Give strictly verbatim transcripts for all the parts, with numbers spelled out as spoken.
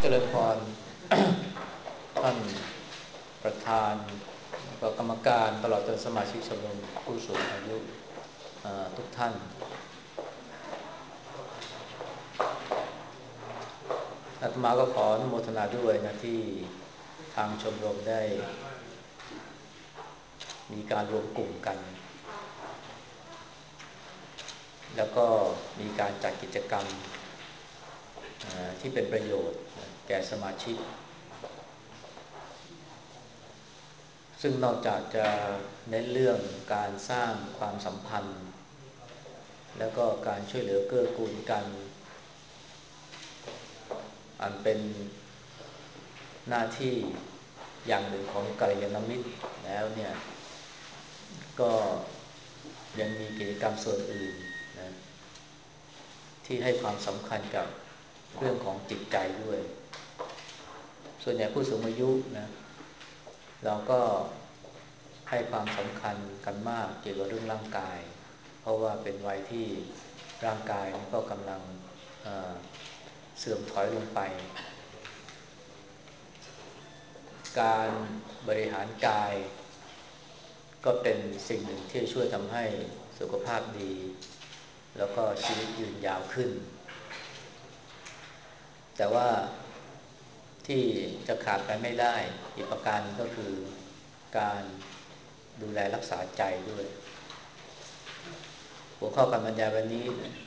เจริญพร ท่านประธานแล้วก็กรรมการตลอดจนสมาชิกชมรมผู้สูงอายุทุกท่านอาตมาก็ขออนุโมทนาด้วยนะที่ทางชมรมได้มีการรวมกลุ่มกันแล้วก็มีการจัดกิจกรรมที่เป็นประโยชน์แก่สมาชิกซึ่งนอกจากจะเน้นเรื่องการสร้างความสัมพันธ์แล้วก็การช่วยเหลือเกื้อกูลกันอันเป็นหน้าที่อย่างหนึ่งของกัลยาณมิตรแล้วเนี่ยก็ยังมีกิจกรรมส่วนอื่นนะที่ให้ความสำคัญกับเรื่องของจิตใจด้วยส่วนใหญ่ผู้สูงอายุนะเราก็ให้ความสำคัญกันมากเกี่ยวกับเรื่องร่างกายเพราะว่าเป็นวัยที่ร่างกายก็กำลังเอ่อเสื่อมถอยลงไปการบริหารกายก็เป็นสิ่งหนึ่งที่ช่วยทำให้สุขภาพดีแล้วก็ชีวิตยืนยาวขึ้นแต่ว่าที่จะขาดไปไม่ได้อีกประการก็คือการดูแลรักษาใจด้วยหัวข้อการบรรยายวันนี้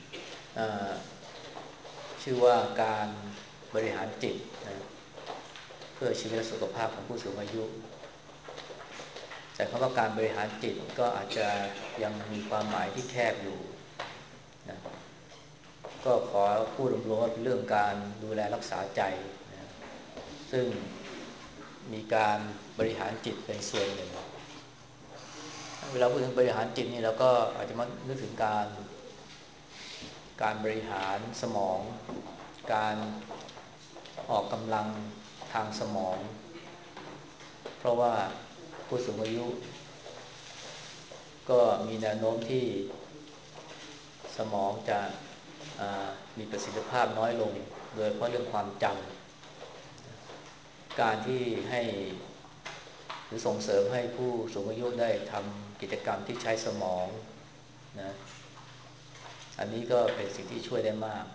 ชื่อว่าการบริหารจิตนะเพื่อชีวิตและสุขภาพของผู้สูงอายุแต่คำว่าการบริหารจิตก็อาจจะยังมีความหมายที่แคบอยู่นะก็ขอพูดรวมๆว่าเป็นเรื่องการดูแลรักษาใจนะซึ่งมีการบริหารจิตเป็นส่วนหนึ่งเวลาพูดถึงบริหารจิตนี่เราก็อาจจะมานึกถึงการการบริหารสมองการออกกำลังทางสมองเพราะว่าผู้สูงอายุก็มีแนวโน้มที่สมองจะมีประสิทธิภาพน้อยลงโดยเฉพาะเรื่องความจำการที่ให้หรือส่งเสริมให้ผู้สูงอายุได้ทำกิจกรรมที่ใช้สมองนะอันนี้ก็เป็นสิ่งที่ช่วยได้มาก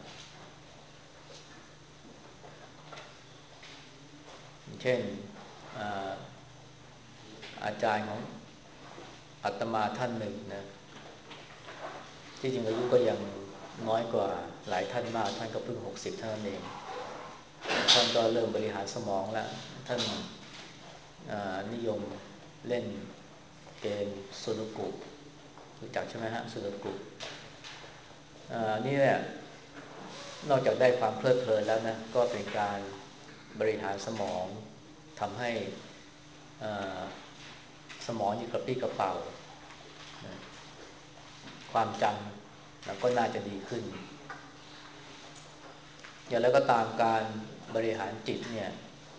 เช่น อาอาจารย์ของอาตมาท่านหนึ่งนะที่จริงอายุก็ยังน้อยกว่าหลายท่านมากท่านก็เพิ่งหกสิบเท่านั้นเองท่านก็เริ่มบริหารสมองแล้วท่านนิยมเล่นเกมสุดกุรู้จักใช่ไหมฮะสุดกุนี่แหละนอกจากได้ความเพลิดเพลินแล้วนะก็เป็นการบริหารสมองทำให้สมองอยู่กับปี้กระเป๋าความจำแล้วก็น่าจะดีขึ้นอย่างไรก็ตามการบริหารจิตเนี่ย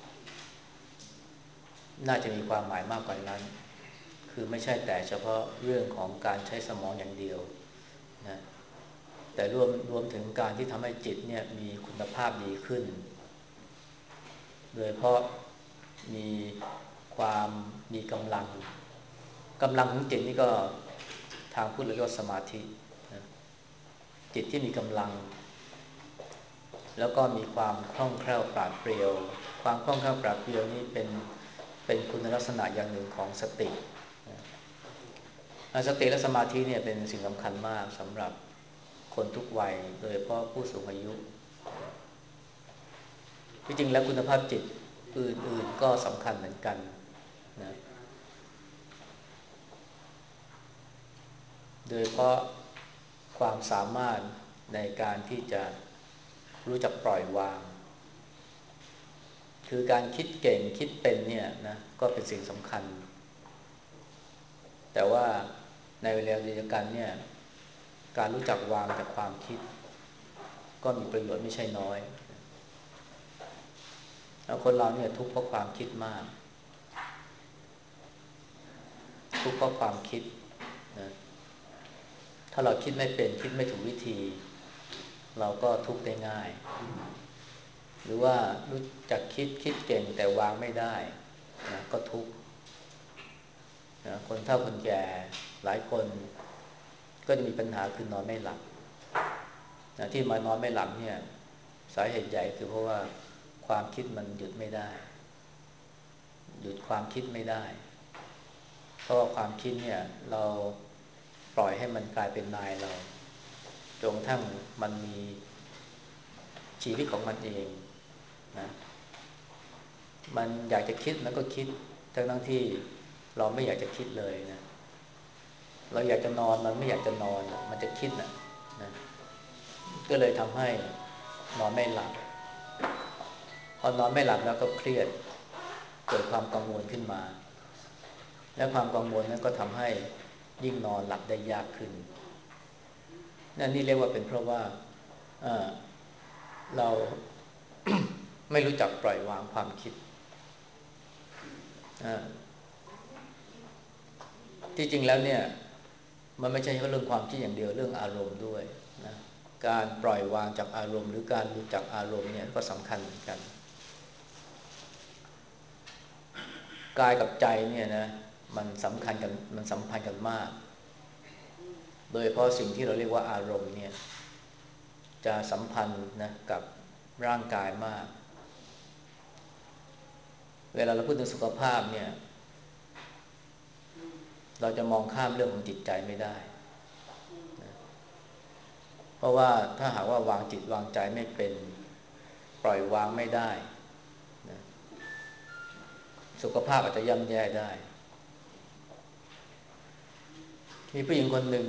น่าจะมีความหมายมากกว่านั้นคือไม่ใช่แต่เฉพาะเรื่องของการใช้สมองอย่างเดียวนะแต่รวมรวมถึงการที่ทำให้จิตเนี่ยมีคุณภาพดีขึ้นโดยเพราะมีความมีกำลังกำลังของจิตนี่ก็ทางพุทธเรียกว่าสมาธินะจิตที่มีกำลังแล้วก็มีความคล่องแคล่วปราดเปรียวความคล่องแคล่วปราดเปรียวนี่เป็นเป็นคุณลักษณะอย่างหนึ่งของสติสติและสมาธิเนี่ยเป็นสิ่งสำคัญมากสำหรับคนทุกวัยโดยเฉพาะผู้สูงอายุที่จริงแล้วคุณภาพจิตอื่นๆก็สำคัญเหมือนกันนะโดยเพราะความสามารถในการที่จะรู้จักปล่อยวางคือการคิดเก่งคิดเป็นเนี่ยนะก็เป็นสิ่งสำคัญแต่ว่าในเวลาเดียวกันเนี่ยการรู้จักวางจากความคิดก็มีประโยชน์ไม่ใช่น้อยแล้วคนเราเนี่ยทุกข์เพราะความคิดมากทุกข์เพราะความคิดนะถ้าเราคิดไม่เป็นคิดไม่ถูกวิธีเราก็ทุกข์ได้ง่ายหรือว่ารู้จักคิดคิดเก่งแต่วางไม่ได้นะก็ทุกข์นะคนเฒ่าคนแก่หลายคนก็จะมีปัญหาคือนอนไม่หลับนะที่มานอนไม่หลับเนี่ยสาเหตุใหญ่คือเพราะว่าความคิดมันหยุดไม่ได้หยุดความคิดไม่ได้เพราะว่าความคิดเนี่ยเราปล่อยให้มันกลายเป็นนายเราจนกระทั่งมันมีชีวิตของมันเองนะมันอยากจะคิดมันก็คิดทั้งทั้งที่เราไม่อยากจะคิดเลยนะเราอยากจะนอนมันไม่อยากจะนอนมันจะคิดนะนะก็เลยทำให้นอนไม่หลับพอนอนไม่หลับแล้วก็เครียดเกิดความกังวลขึ้นมาและความกังวลนั้นก็ทำให้ยิ่งนอนหลับได้ยากขึ้นนั่นนี่เรียกว่าเป็นเพราะว่าเอ่อเรา ไม่รู้จักปล่อยวางความคิดที่จริงแล้วเนี่ยมันไม่ใช่แค่เรื่องความคิดอย่างเดียวเรื่องอารมณ์ด้วยนะการปล่อยวางจากอารมณ์หรือการหลุดจากอารมณ์เนี่ยก็สำคัญเหมือนกันกายกับใจเนี่ยนะมันสำคัญกันมันสัมพันธ์กันมากโดยเฉพาะสิ่งที่เราเรียกว่าอารมณ์เนี่ยจะสัมพันธ์นะกับร่างกายมากเวลาเราพูดถึงสุขภาพเนี่ยเราจะมองข้ามเรื่องของจิตใจไม่ได้นะเพราะว่าถ้าหากว่าวางจิตวางใจไม่เป็นปล่อยวางไม่ได้นะสุขภาพอาจจะย่ำแย่ได้มีผู้หญิงคนหนึ่ง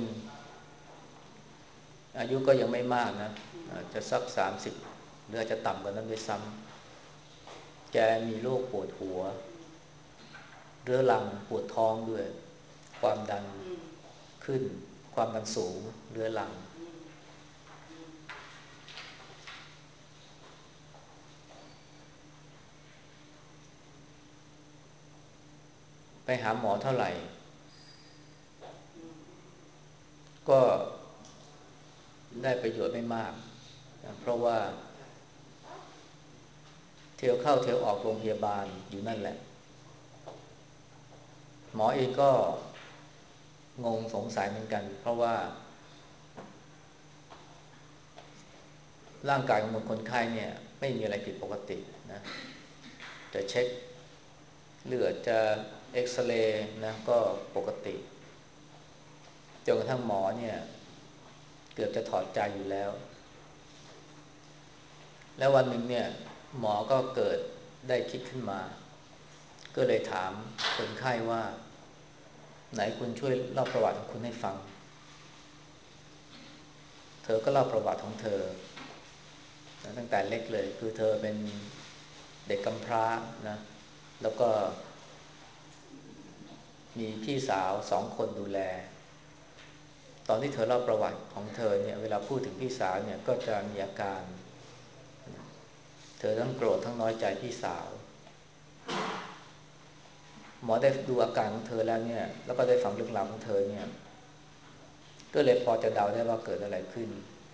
อายุก็ยังไม่มากนะอาจจะสักสามสิบหรืออาจจะต่ำกว่านั้นด้วยซ้ำแกมีโรคปวดหัวเรื้อรังปวดท้องด้วยความดันขึ้นความดันสูงเรื้อรังไปหาหมอเท่าไหร่ก็ได้ประโยชน์ไม่มากนะเพราะว่าเที่ยวเข้าเที่ยวออกโรงพยาบาลอยู่นั่นแหละหมอเองก็งงสงสัยเหมือนกันเพราะว่าร่างกายของคนไข้เนี่ยไม่มีอะไรผิดปกตินะจะเช็คเลือดจะเอ็กซเรย์นะก็ปกติจนกระทั่งหมอเนี่ยเกือบจะถอดใจอยู่แล้วแล้ววันหนึ่งเนี่ยหมอก็เกิดได้คิดขึ้นมาก็เลยถามคนไข้ว่าไหนคุณช่วยเล่าประวัติของคุณให้ฟังเธอก็เล่าประวัติของเธอตั้งแต่เล็กเลยคือเธอเป็นเด็กกำพร้านะแล้วก็มีพี่สาวสองคนดูแลตอนที่เธอเล่าประวัติของเธอเนี่ยเวลาพูดถึงพี่สาวเนี่ยก็จะมีอาการเธอทั้งโกรธทั้งน้อยใจพี่สาวหมอได้ดูอาการของเธอแล้วเนี่ยแล้วก็ได้ฟังเรื่องราวของเธอเนี่ยก็เลยพอจะเดาได้ว่าเกิดอะไรขึ้น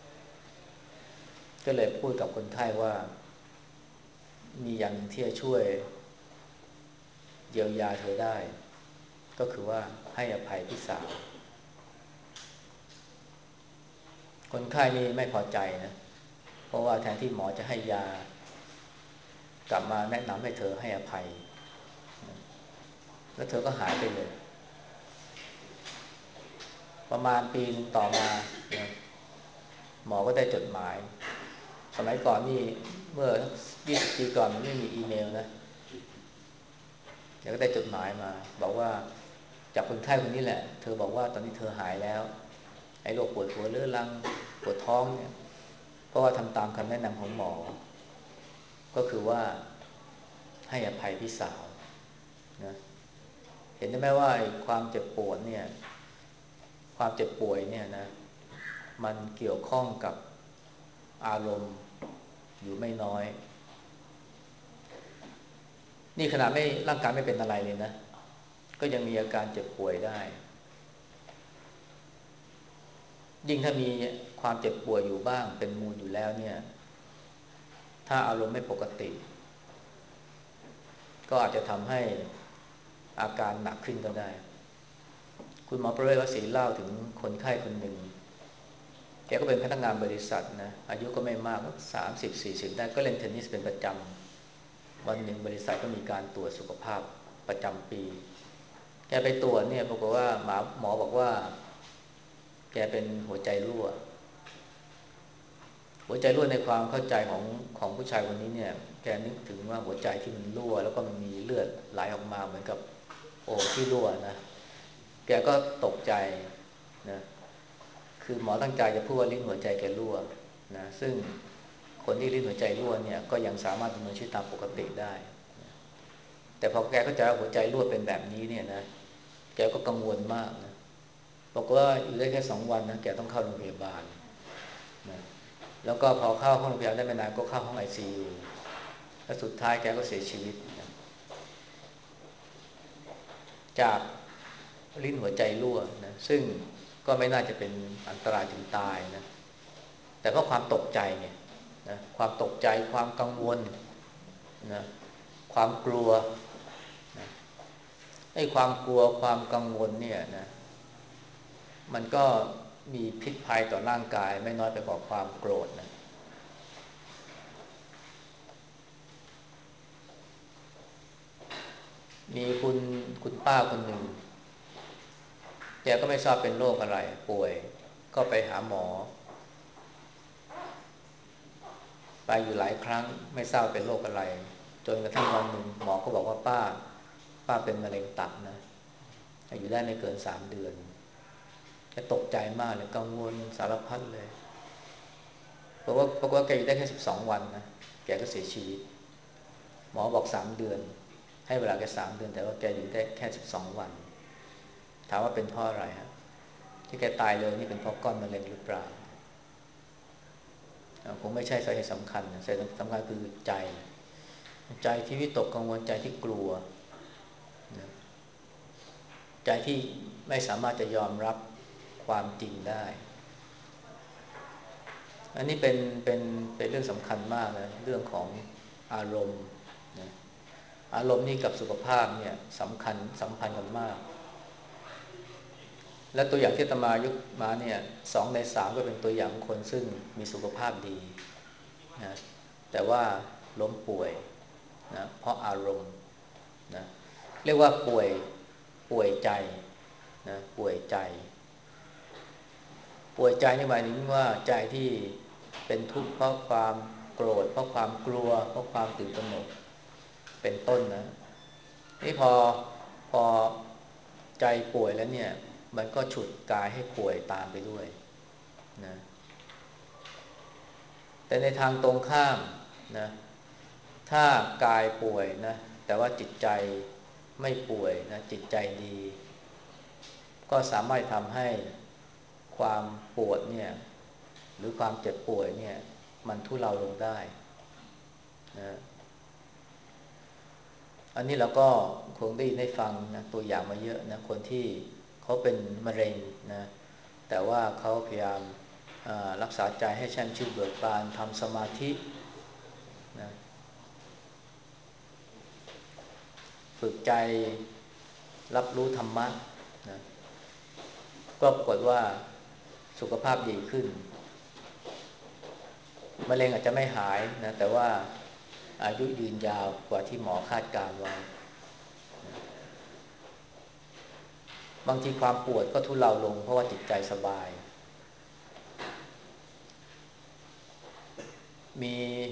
ก็เลยพูดกับคนไข้ว่ามีอย่างที่จะช่วยเยียวยาเธอได้ก็คือว่าให้อภัยพี่สาวคนไข้นี่ไม่พอใจนะเพราะว่าแทนที่หมอจะให้ยากลับมาแนะนำให้เธอให้อภัยแล้วเธอก็หายไปเลยประมาณปีนึงต่อมานะหมอก็ได้จดหมายสมัยก่อนนี่เมื่อยี่สิบปีก่อนมันไม่มีอีเมลนะเดี๋ยวก็ได้จดหมายมาบอกว่าจากคนไข้คนนี้แหละเธอบอกว่าตอนนี้เธอหายแล้วไอ้โรคปวดหัวเรื้อรังปวดท้องเนี่ยเพราะว่าทำตามคำแนะนำของหมอก็คือว่าให้อภัยพี่สาวนะเห็นได้ไหมว่าความเจ็บปวดเนี่ยความเจ็บป่วยเนี่ยนะมันเกี่ยวข้องกับอารมณ์อยู่ไม่น้อยนี่ขนาดไม่ร่างกายไม่เป็นอะไรเลยนะก็ยังมีอาการเจ็บป่วยได้ยิ่งถ้ามีความเจ็บป่วยอยู่บ้างเป็นมูลอยู่แล้วเนี่ยถ้าอารมณ์ไม่ปกติก็อาจจะทำให้อาการหนักขึ้นก็ได้คุณหมอประเวศวสีเล่าถึงคนไข้คนหนึ่งแกก็เป็นพนักงานบริษัทนะอายุก็ไม่มากสามสิบสี่สิบได้ก็เล่นเทนนิสเป็นประจำวันหนึ่งบริษัทก็มีการตรวจสุขภาพประจำปีแกไปตรวจเนี่ยปรากฏว่าหมอหมอบอกว่าแกเป็นหัวใจรั่วหัวใจรั่วในความเข้าใจของของผู้ชายคนนี้เนี่ยแกนึกถึงว่าหัวใจที่มันรั่วแล้วก็มันมีเลือดไหลออกมาเหมือนกับโอ่งที่รั่วนะแกก็ตกใจนะคือหมอตั้งใจจะพูดว่าลิ้นหัวใจแกรั่วนะซึ่งคนที่ลิ้นหัวใจรั่วเนี่ยก็ยังสามารถดำเนินชีวิตตามปกติได้แต่พอแกเข้าใจว่าหัวใจรั่วเป็นแบบนี้เนี่ยนะแกก็กังวลมากนะบอกว่าอยู่ได้แค่สองวันนะแกต้องเข้าโรงพยาบาลนะแล้วก็พอเข้าห้องโรงพยาบาลได้ไม่นานก็เข้าห้อง ไอ ซี ยู แล้วสุดท้ายแกก็เสียชีวิตนะจากลิ้นหัวใจรั่วนะซึ่งก็ไม่น่าจะเป็นอันตรายถึงตายนะแต่เพราะความตกใจไงนะความตกใจความกังวลนะความกลัวนะไอ้ความกลัวความกังวลเนี่ยนะมันก็มีพิษภัยต่อร่างกายไม่น้อยไปกว่าความโกรธนะมีคุณคุณป้าคนหนึ่งแกก็ไม่ทราบเป็นโรคอะไรป่วยก็ไปหาหมอไปอยู่หลายครั้งไม่ทราบเป็นโรคอะไรจนกระทั่งวันหนึ่งหมอก็บอกว่าป้าป้าเป็นมะเร็งตับนะอยู่ได้ไม่เกินสามเดือนแกตกใจมากเลยกังวลสารพัดเลยเพราะว่าเพราะว่าแกอยู่ได้แค่สิบสองวันนะแกก็เสียชีวิตหมอบอกสามเดือนให้เวลาแกสามเดือนแต่ว่าแกอยู่ได้แค่สิบสองวันถามว่าเป็นเพราะอะไรฮะที่แกตายเร็วนี่เป็นเพราะก้อนมะเร็งหรือเปล่าคงไม่ใช่สาเหตุสำคัญสาเหตุสำคัญคือใจใจที่วิตกกังวลใจที่กลัวใจที่ไม่สามารถจะยอมรับความจริงได้อันนี้เป็นเป็นเป็นเรื่องสำคัญมากนะเรื่องของอารมณ์นะอารมณ์นี่กับสุขภาพเนี่ยสำคัญสัมพันธ์กันมากและตัวอย่างที่อาตมายกมาเนี่ยสองในสามก็เป็นตัวอย่างของคนซึ่งมีสุขภาพดีนะแต่ว่าล้มป่วยนะเพราะอารมณ์นะเรียกว่าป่วยป่วยใจนะป่วยใจป่วยใจนี่หมายถึงว่าใจที่เป็นทุกข์เพราะความโกรธเพราะความกลัวเพราะความตื่นตระหนกเป็นต้นนะนี่พอพอใจป่วยแล้วเนี่ยมันก็ฉุดกายให้ป่วยตามไปด้วยนะแต่ในทางตรงข้ามนะถ้ากายป่วยนะแต่ว่าจิตใจไม่ป่วยนะจิตใจดีก็สามารถทำให้ความปวดเนี่ยหรือความเจ็บป่วยเนี่ยมันทุเลาลงได้นะอันนี้เราก็คงได้ได้ฟังนะตัวอย่างมาเยอะนะคนที่เขาเป็นมะเร็งนะแต่ว่าเขาพยายามรักษาใจให้แช่มชื่นเบิกบานทำสมาธินะฝึกใจรับรู้ธรรมะนะก็ปรากฏว่าสุขภาพดีขึ้นมะเร็งอาจจะไม่หายนะแต่ว่าอายุยืนยาวกว่าที่หมอคาดการไว้บางทีความปวดก็ทุเลาลงเพราะว่าจิตใจสบายมี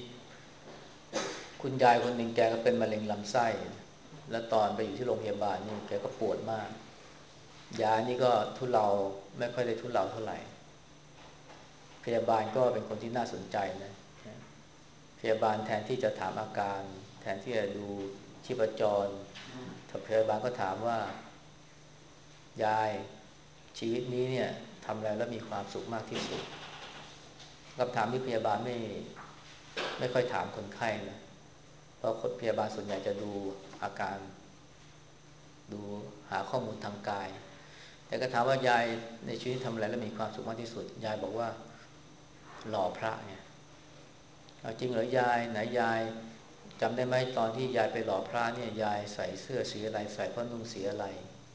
คุณยายคนหนึ่งแกก็เป็นมะเร็งลำไส้แล้วตอนไปอยู่ที่โรงพยาบาลนี่แกก็ปวดมากยานี่ก็ทุเลาไม่ค่อยได้ทุเลาเท่าไหร่พยาบาลก็เป็นคนที่น่าสนใจนะพยาบาลแทนที่จะถามอาการแทนที่จะดูชีพจรพยาบาลก็ถามว่ายายชีวิตนี้เนี่ยทำอะไรแล้วมีความสุขมากที่สุดคำถามที่พยาบาลไม่ไม่ค่อยถามคนไข้นะเพราะคนพยาบาลส่วนใหญ่จะดูอาการดูหาข้อมูลทางกายแต่ก็ถามว่ายายในชีวิตทำอะไรแล้วมีความสุขมากที่สุดยายบอกว่าหล่อพระเนี่ยจริงเหรอยายไหนยายจำได้ไหมตอนที่ยายไปหล่อพระเนี่ยยายใส่เสื้อสีอะไรใส่ผ้านุ่งสีอะไร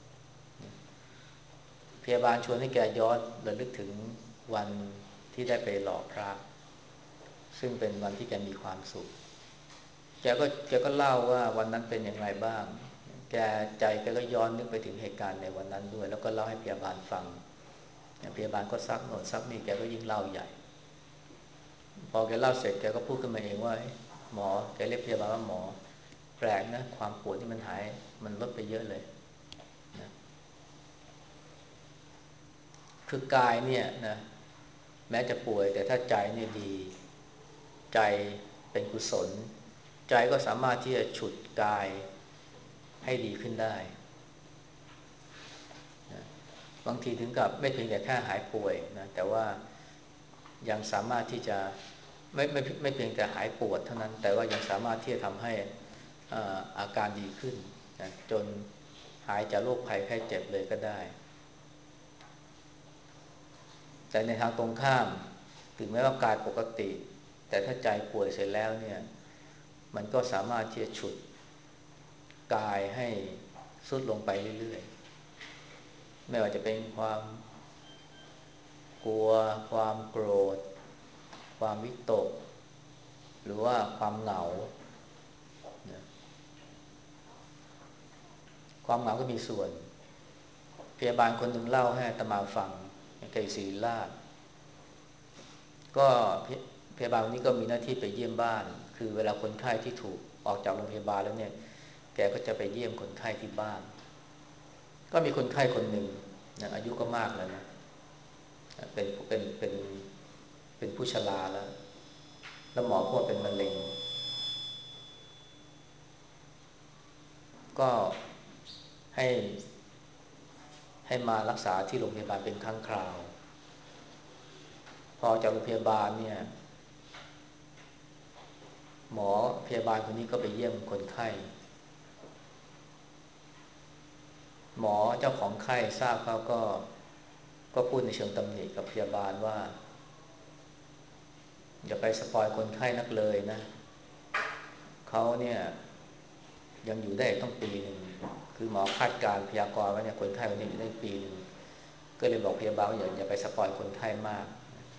พยาบาลชวนให้แกย้อนระลึกถึงวันที่ได้ไปหล่อพระซึ่งเป็นวันที่แกมีความสุขแกก็แกก็เล่าว่าวันนั้นเป็นอย่างไรบ้างแกใจแกก็ย้อนนึกไปถึงเหตุการณ์ในวันนั้นด้วยแล้วก็เล่าให้พยาบาลฟังพยาบาลก็ซักโน่นซักนี่แกก็ยิ่งเล่าใหญ่พอแกเล่าเสร็จแกก็พูดขึ้นมาเองว่าหมอแกเรียกพยาบาลว่าหมอแปลกนะความปวดที่มันหายมันลดไปเยอะเลยนะคือกายเนี่ยนะแม้จะป่วยแต่ถ้าใจเนี่ยดีใจเป็นกุศลใจก็สามารถที่จะฉุดกายให้ดีขึ้นได้นะบางทีถึงกับไม่เพียงแต่แค่หายป่วยนะแต่ว่ายังสามารถที่จะไม่ไม่ไม่เพียงแต่หายปวดเท่านั้นแต่ว่ายังสามารถที่จะทำให้อาการดีขึ้นนะจนหายจากโรคภัยไข้เจ็บเลยก็ได้แต่ในทางตรงข้ามถึงแม้ว่ากายปกติแต่ถ้าใจป่วยเสร็จแล้วเนี่ยมันก็สามารถที่จะฉุดกายให้ทรุดลงไปเรื่อยๆไม่ว่าจะเป็นความกลัวความโกรธความวิตกหรือว่าความเหงาความเหงาก็มีส่วนพยาบาลคนหนึ่งเล่าให้อาตมาฟังแกอยู่ศิริราชก็พยาบาลคนนี้ก็มีหน้าที่ไปเยี่ยมบ้านคือเวลาคนไข้ที่ถูกออกจากโรงพยาบาลแล้วเนี่ยแกก็จะไปเยี่ยมคนไข้ที่บ้านก็มีคนไข้คนหนึ่งนะอายุก็มากแล้วนะเป็นเป็นเป็นเป็นผู้ชราแล้วแล้วหมอพูดเป็นมะเร็งก็ให้ให้มารักษาที่โรงพยาบาลเป็นครั้งคราวพอจากโรงพยาบาลเนี่ยหมอพยาบาลคนนี้ก็ไปเยี่ยมคนไข้หมอเจ้าของไข้ทราบเขาก็ก็พูดในเชิงตำหนิกับพยาบาลว่าอย่าไปสปอยคนไข้นักเลยนะเขาเนี่ยยังอยู่ได้ต้องปีหนึ่งคือหมอคาดการพยากรณ์ว่าเนี่ยคนไข้คนนี้อยู่ได้ปีหนึ่งก็เลยบอกพยาบาลว่าอย่าอย่าไปสปอยคนไข้มาก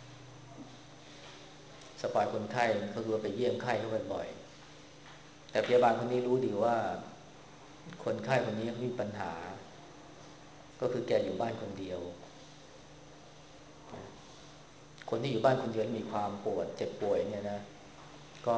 สปอยคนไข้ก็คือไปเยี่ยมไข้เขาบ่อยๆแต่พยาบาลคนนี้รู้ดีว่าคนไข้คนนี้มีปัญหาก็คือแกอยู่บ้านคนเดียวคนที่อยู่บ้านคนเดียวมีความปวดเจ็บป่วยเนี่ยนะก็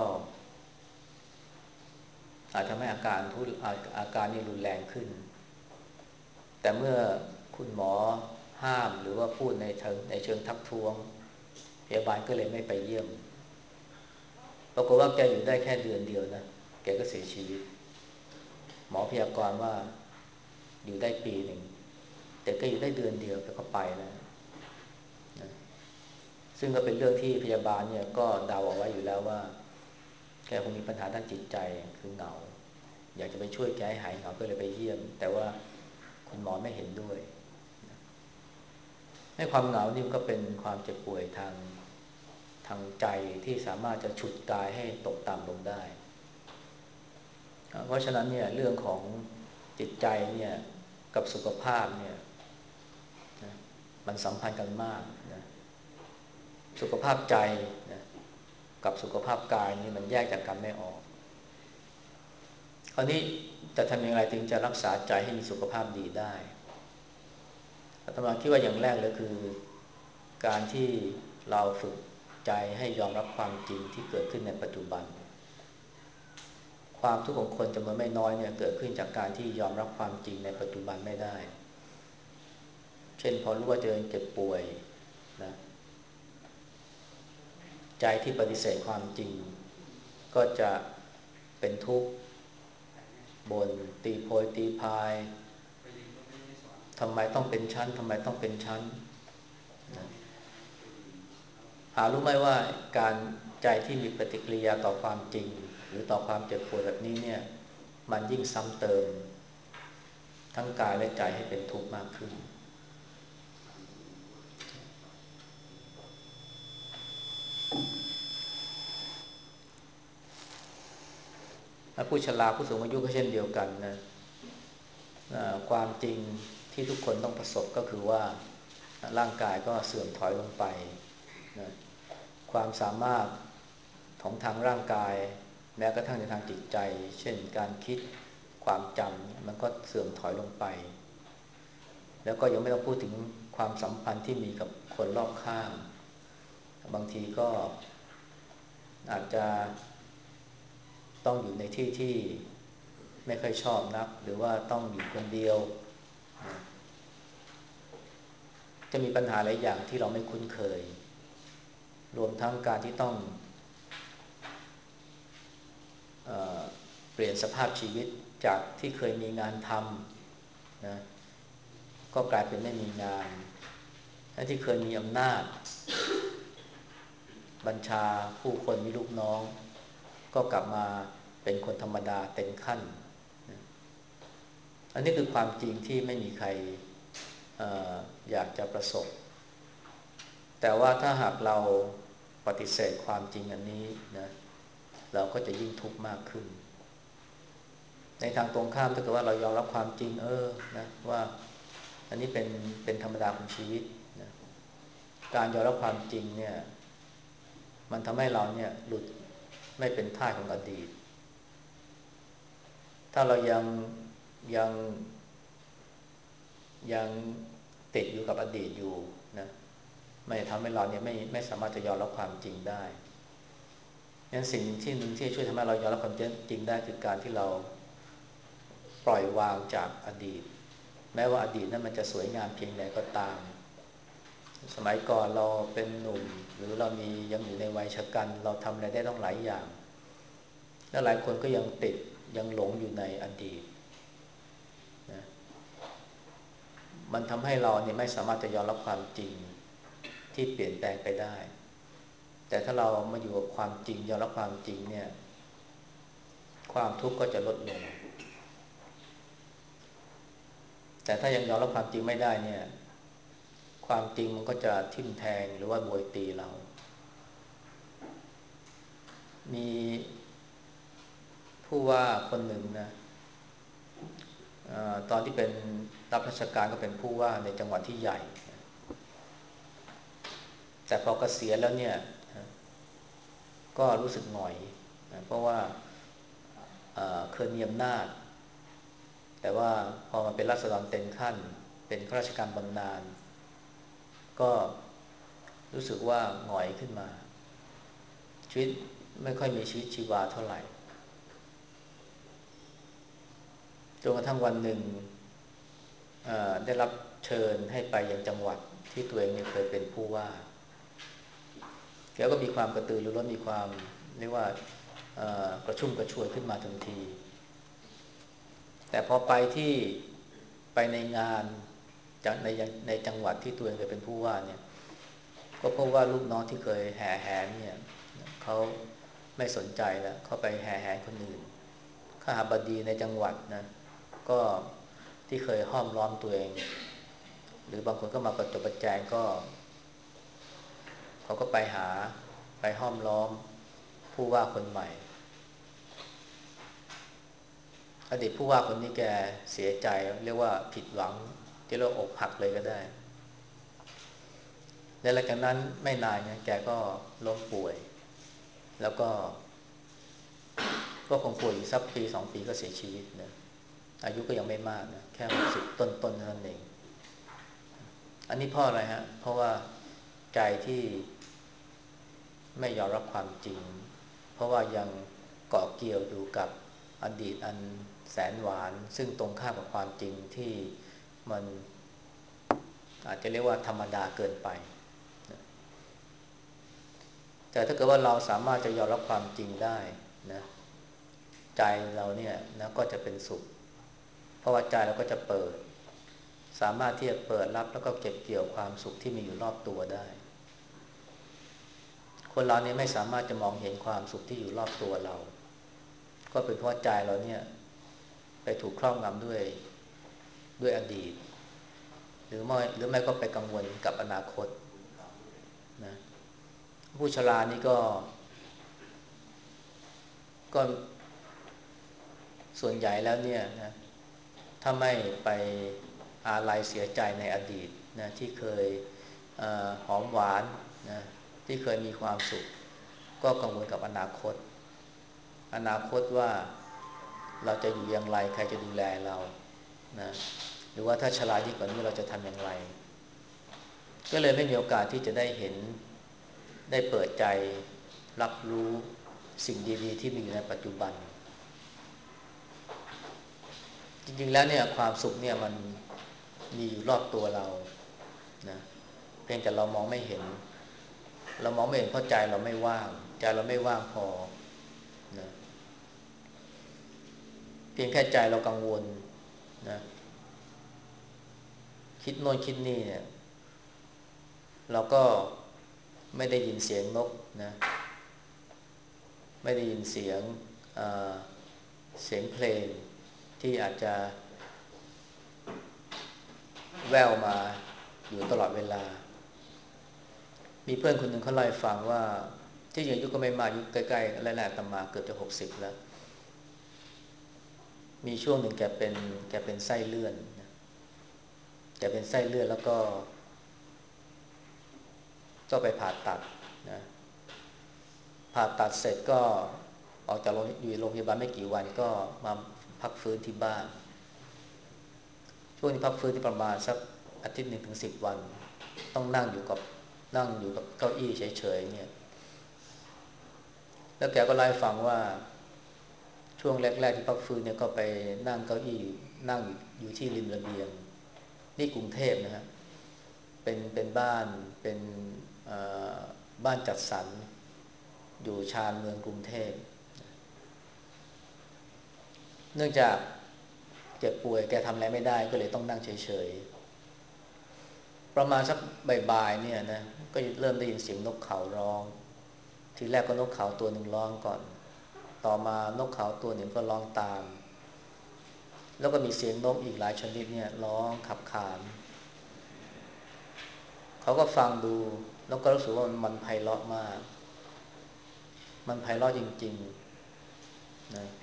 อาจทำให้อาการทุอาการนี่รุนแรงขึ้นแต่เมื่อคุณหมอห้ามหรือว่าพูดในเชิงในเชิงทักท้วงพยาบาลก็เลยไม่ไปเยี่ยมปรากฏว่าแกอยู่ได้แค่เดือนเดียวนะแกก็เสียชีวิตหมอพยากรณ์ว่าอยู่ได้ปีหนึ่งแต่ก็อยู่ได้เดือนเดียวแกก็ไปแล้วนะซึ่งก็เป็นเรื่องที่พยาบาลเนี่ยก็เดาเอาไว้อยู่แล้วว่าแกคงมีปัญหาด้านจิตใจคือเหงาอยากจะไปช่วยแกให้หายเหงาก็เลยไปเยี่ยมแต่ว่าคุณหมอไม่เห็นด้วยให้ความเหงานี่มันก็เป็นความเจ็บป่วยทางทางใจที่สามารถจะฉุดกายให้ตกต่ำลงได้เพราะฉะนั้นเนี่ยเรื่องของจิตใจเนี่ยกับสุขภาพเนี่ยนะมันสัมพันธ์กันมากนะสุขภาพใจนะกับสุขภาพกายนี่มันแยกจากกันไม่ออกคราวนี้จะทำอย่างไรถึงจะรักษาใจให้มีสุขภาพดีได้อาตมาคิดว่าอย่างแรกเลยคือการที่เราฝึกใจให้ยอมรับความจริงที่เกิดขึ้นในปัจจุบันความทุกข์ของคนจำนวนไม่น้อยเนี่ยเกิดขึ้นจากการที่ยอมรับความจริงในปัจจุบันไม่ได้เช่นพอรู้ว่าตัวเองเจ็บป่วยนะใจที่ปฏิเสธความจริงก็จะเป็นทุกข์บ่นตีโพยตีพายทำไมต้องเป็นชั้นทำไมต้องเป็นชั้นนะหารู้ไหมว่าการใจที่มีปฏิกิริยาต่อความจริงหรือต่อความเจ็บปวดแบบนี้เนี่ยมันยิ่งซ้ำเติมทั้งกายและใจให้เป็นทุกข์มากขึ้นผู้ชราผู้สูงอายุก็เช่นเดียวกันนะความจริงที่ทุกคนต้องประสบก็คือว่าร่างกายก็เสื่อมถอยลงไปนะความสามารถของทางร่างกายแม้กระทั่งในทางจิตใจเช่นการคิดความจำมันก็เสื่อมถอยลงไปแล้วก็ยังไม่ต้องพูดถึงความสัมพันธ์ที่มีกับคนรอบข้างบางทีก็อาจจะต้องอยู่ในที่ที่ไม่ค่อยชอบนักหรือว่าต้องอยู่คนเดียวจะมีปัญหาหลายอย่างที่เราไม่คุ้นเคยรวมทั้งการที่ต้องเอ่อเปลี่ยนสภาพชีวิตจากที่เคยมีงานทำนะก็กลายเป็นไม่มีงานและที่เคยมีอำนาจบัญชาผู้คนมีลูกน้องก็กลับมาเป็นคนธรรมดาเต็มขั้นนะอันนี้คือความจริงที่ไม่มีใคร เอ่อ อยากจะประสบแต่ว่าถ้าหากเราปฏิเสธความจริงอันนี้นะเราก็จะยิ่งทุกข์มากขึ้นในทางตรงข้ามถ้าเกิดว่าเรายอมรับความจริงเออนะว่าอันนี้เป็นเป็นธรรมดาของชีวิตนะการยอมรับความจริงเนี่ยมันทำให้เราเนี่ยหลุดไม่เป็นทาสของอดีตถ้าเรายังยังยังติดอยู่กับอดีตอยู่นะไม่ทำให้เราเนี่ยไม่ไม่สามารถจะยอมรับความจริงได้งั้นสิ่งที่หนึ่งที่ช่วยทำให้เรายอมรับความจริงได้คือการที่เราปล่อยวางจากอดีตแม้ว่าอดีตนั้นมันจะสวยงามเพียงใดก็ตามสมัยก่อนเราเป็นหนุ่มหรือเรามียังอยู่ในวัยชะกันเราทำอะไรได้ต้องหลายอย่างและหลายคนก็ยังติดยังหลงอยู่ในอดีตนะมันทำให้เราเนี่ยไม่สามารถจะยอมรับความจริงที่เปลี่ยนแปลงไปได้แต่ถ้าเรามาอยู่กับความจริงยอมรับความจริงเนี่ยความทุกข์ก็จะลดลงแต่ถ้ายังยอมรับความจริงไม่ได้เนี่ยความจริงมันก็จะทิ่มแทงหรือว่าโบยตีเรามีผู้ว่าคนหนึ่งนะตอนที่เป็นรับราชการก็เป็นผู้ว่าในจังหวัดที่ใหญ่แต่พอเกษียณแล้วเนี่ยก็รู้สึกหงอยเพราะว่าเคยมีอำนาจแต่ว่าพอมาเป็นราษฎรเต็มขั้นเป็นข้าราชการบำนาญก็รู้สึกว่าหงอยขึ้นมาชีวิตไม่ค่อยมีชีวิตชีวาเท่าไหร่จนกระทั่งวันหนึ่งได้รับเชิญให้ไปยังจังหวัดที่ตัวเองเคยเป็นผู้ว่าแกก็มีความกระตือรือร้นมีความเรียกว่ากระชุ่มกระชวยขึ้นมาทันทีแต่พอไปที่ไปในงานในในจังหวัดที่ตัวเองเคยเป็นผู้ว่าเนี่ยก็พบว่าลูกน้องที่เคยแห่แหนเนี่ยเขาไม่สนใจแล้วเขาไปแห่แหนคนอื่นข้าบดีในจังหวัดนะก็ที่เคยห้อมล้อมตัวเองหรือบางคนก็มาประจบประแจงก็เขาก็ไปหาไปห้อมล้อมผู้ว่าคนใหม่อดีตผู้ว่าคนนี้แกเสียใจเรียกว่าผิดหวังที่เราอกหักเลยก็ได้และหลังจากนั้นไม่นานเนี่ยแกก็ล้มป่วยแล้วก็ก็คงป่วยอยู่สักปีสองปีก็เสียชีวิตนะอายุก็ยังไม่มากนะแค่หกสิบต้นๆเท่านั้นเองอันนี้เพราะอะไรฮะเพราะว่าใจที่ไม่ยอมรับความจริงเพราะว่ายังเกาะเกี่ยวอยู่กับอดีตอันแสนหวานซึ่งตรงข้ามกับความจริงที่มันอาจจะเรียกว่าธรรมดาเกินไปแต่ถ้าเกิดว่าเราสามารถจะยอมรับความจริงได้นะใจเราเนี่ยนะก็จะเป็นสุขเพราะว่าใจเราก็จะเปิดสามารถที่จะเปิดรับแล้วก็เก็บเกี่ยวความสุขที่มีอยู่รอบตัวได้คนเราเนี่ยไม่สามารถจะมองเห็นความสุขที่อยู่รอบตัวเราก็เป็นเพราะใจเราเนี่ยไปถูกครอบงำด้วยด้วยอดีตหรือไม่หรือไม่ก็ไปกังวลกับอนาคตนะผู้ชรานี่ก็ก็ส่วนใหญ่แล้วเนี่ยนะถ้าไม่ไปอาลัยเสียใจในอดีตนะที่เคยเอ่อหอมหวานนะที่เคยมีความสุขก็กังวลกับอนาคตอนาคตว่าเราจะอยู่อย่างไรใครจะดูแลเรานะหรือว่าถ้าชรายิ่งกว่านี้เราจะทำอย่างไรก็เลยไม่มีโอกาสที่จะได้เห็นได้เปิดใจรับรู้สิ่งดีๆที่มีอยู่ในปัจจุบันจริงๆแล้วเนี่ยความสุขเนี่ยมันมีอยู่รอบตัวเรานะเพียงแต่เรามองไม่เห็นเรามองไม่เห็นเพราะใจเราไม่ว่างใจเราไม่ว่างพอนะเพียงแค่ใจเรากังวลนะคิดโน่นคิดนี่เนี่ยเราก็ไม่ได้ยินเสียงนกนะไม่ได้ยินเสียงเอ่อเสียงเพลงที่อาจจะแว่วมาอยู่ตลอดเวลามีเพื่อนคนหนึ่งเขาเล่าให้ฟังว่าที่อายุก็ไม่มากอายุใกล้ๆไล่ๆอาตมาเกือบจะหกสิบแล้วมีช่วงหนึ่งแกเป็นแกเป็นไส้เลื่อนนะแกเป็นไส้เลื่อนแล้วก็ก็ไปผ่าตัดนะผ่าตัดเสร็จก็ออกจากโรงอยู่โรงพยาบาลไม่กี่วันก็มาพักฟื้นที่บ้านช่วงที่พักฟื้นที่ประมาณสักอาทิตย์หนึ่งถึงสิบวันต้องนั่งอยู่กับนั่งอยู่กับเก้าอี้เฉยๆเนี่ยแล้วแกก็เล่าให้ฟังว่าช่วงแรกๆที่พักฟื้นเนี่ยก็ไปนั่งเก้าอี้นั่งอยู่ที่ริมระเบียงนี่กรุงเทพนะฮะเป็นเป็นบ้านเป็นบ้านจัดสรรอยู่ชานเมืองกรุงเทพเนื่องจากเจ็บป่วยแกทำอะไรไม่ได้ก็เลยต้องนั่งเฉยๆประมาณสักบ่ายๆเนี่ยนะก็เริ่มได้ยินเสียงนกเขาร้องทีแรกก็นกเขาตัวหนึ่งร้องก่อนต่อมานกเขาตัวหนึ่งก็ร้องตามแล้วก็มีเสียงนกอีกหลายชนิดเนี่ยร้องขับขานเขาก็ฟังดูแล้วก็รู้สึกว่ามันไพเราะมากมันไพเราะจริงๆนะ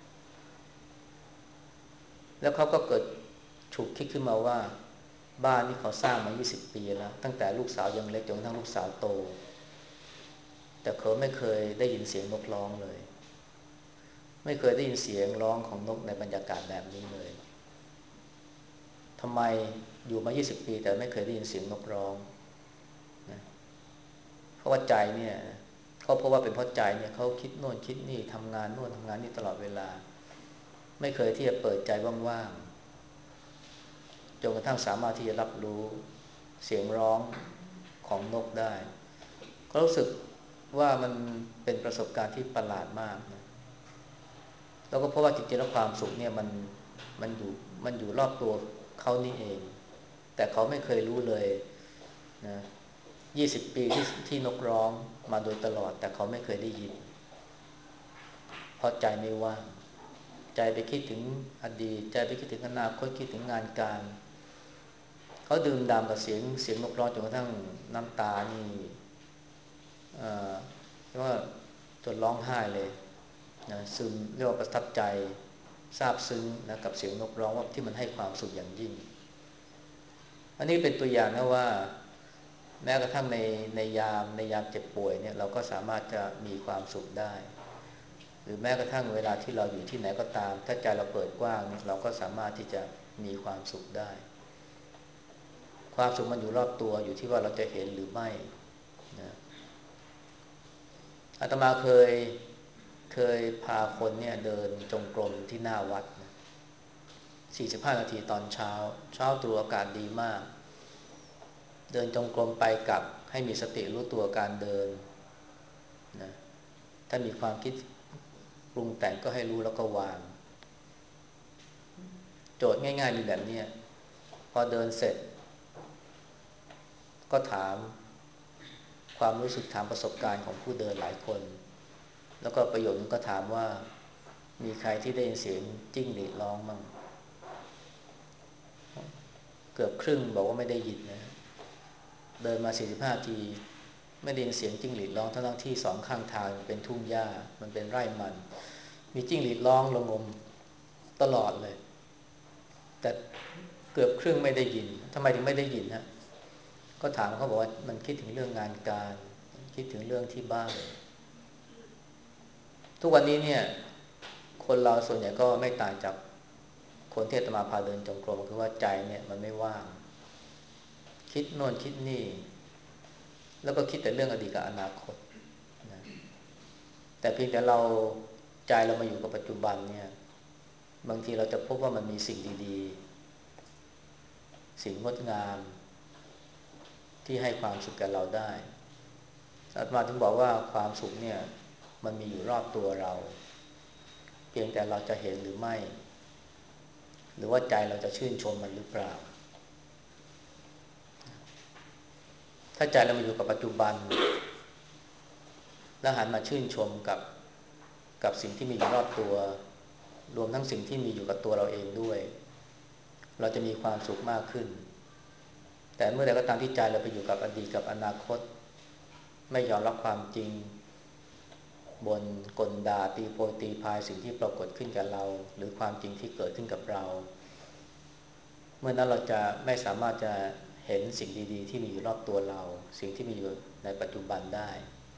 แล้วเขาก็เกิดฉุกคิดขึ้นมาว่าบ้านนี้เขาสร้างมายี่สิบปีแล้วตั้งแต่ลูกสาวยังเล็กจนกระทั่งลูกสาวโตแต่เขาไม่เคยได้ยินเสียงนกร้องเลยไม่เคยได้ยินเสียงร้องของนกในบรรยากาศแบบนี้เลยทำไมอยู่มายี่สิบปีแต่ไม่เคยได้ยินเสียงนกร้องนะเพราะว่าใจเนี่ยเขาเพราะว่าเป็นเพราะใจเนี่ยเขาคิดโน่นคิดนี่ทำงานโน่นทำงานนี่ตลอดเวลาไม่เคยที่จะเปิดใจว่างๆจนกระทั่งสามารถที่จะรับรู้เสียงร้องของนกได้ก็รู้สึกว่ามันเป็นประสบการณ์ที่ประหลาดมากนะแล้วก็เพราะว่าจริงๆแล้วความสุขเนี่ยมันมันอยู่มันอยู่รอบตัวเขานี่เองแต่เขาไม่เคยรู้เลยนะยี่สิบปีที่ที่นกร้องมาโดยตลอดแต่เขาไม่เคยได้ยินเพราะใจไม่ว่างใจไปคิดถึงอดีตใจไปคิดถึงอนาคตคิดถึงงานการเขาดื่มด่ำกับเสียงเสียงนกร้องจนกระทั่งน้ำตานี่เอ่อเรียกว่าจนร้องไห้เลยนะซึมเรียกว่าประทับใจซาบซึ้งนะกับเสียงนกร้องว่าที่มันให้ความสุขอย่างยิ่งอันนี้เป็นตัวอย่างนะว่าแม้กระทั่งในในยามในยามเจ็บป่วยเนี่ยเราก็สามารถจะมีความสุขได้หรือแม้กระทั่งเวลาที่เราอยู่ที่ไหนก็ตามถ้าใจเราเปิดกว้างเราก็สามารถที่จะมีความสุขได้ความสุขมันอยู่รอบตัวอยู่ที่ว่าเราจะเห็นหรือไม่นะอาตมาเคยเคยพาคนเนี่ยเดินจงกรมที่หน้าวัดนะสี่สิบห้านาทีตอนเช้าเช้าตรู่อากาศดีมากเดินจงกรมไปกลับให้มีสติรู้ตัวการเดินนะถ้ามีความคิดปรุงแต่งก็ให้รู้แล้วก็วางโจทย์ง่ายๆมีแบบนี้พอเดินเสร็จก็ถามความรู้สึกถามประสบการณ์ของผู้เดินหลายคนแล้วก็ประโยคนึงก็ถามว่ามีใครที่ได้ยินเสียงจิ้งหรีดร้องมั่งเกือบครึ่งบอกว่าไม่ได้ยินนะเดินมาสี่สิบห้าทีไม่ได้ยินเสียงจิ้งหรีดร้องทั้งๆที่สองข้างทางเป็นทุ่งหญ้ามันเป็นไร่มันมีจิ้งหรีดร้องระงมตลอดเลยแต่เกือบครึ่งไม่ได้ยินทำไมถึงไม่ได้ยินฮะก็ถามเขาบอกว่ามันคิดถึงเรื่องงานการคิดถึงเรื่องที่บ้านทุกวันนี้เนี่ยคนเราส่วนใหญ่ก็ไม่ต่างจากคนที่อาตมาพาเดินจงกรมคือว่าใจเนี่ยมันไม่ว่างคิดโน่นคิดนี่แล้วก็คิดแต่เรื่องอดีตกับอนาคตนะแต่เพียงแต่เราใจเรามาอยู่กับปัจจุบันเนี่ยบางทีเราจะพบว่ามันมีสิ่งดีๆสิ่งงดงามที่ให้ความสุขแก่เราได้อาตมาถึงบอกว่าความสุขเนี่ยมันมีอยู่รอบตัวเราเพียงแต่เราจะเห็นหรือไม่หรือว่าใจเราจะชื่นชมมันหรือเปล่าถ้าใจเรามาอยู่กับปัจจุบันแล้วหันมาชื่นชมกับกับสิ่งที่มีอยู่รอบตัวรวมทั้งสิ่งที่มีอยู่กับตัวเราเองด้วยเราจะมีความสุขมากขึ้นแต่เมื่อใดก็ตามที่ใจเราไปอยู่กับอดีตกับอนาคตไม่ยอมรับความจริงบนกลด่าตีโพยตีพายสิ่งที่ปรากฏขึ้นกับเราหรือความจริงที่เกิดขึ้นกับเราเมื่อนั้นเราจะไม่สามารถจะเห็นสิ่งดีๆที่มีอยู่รอบตัวเราสิ่งที่มีอยู่ในปัจจุบันได้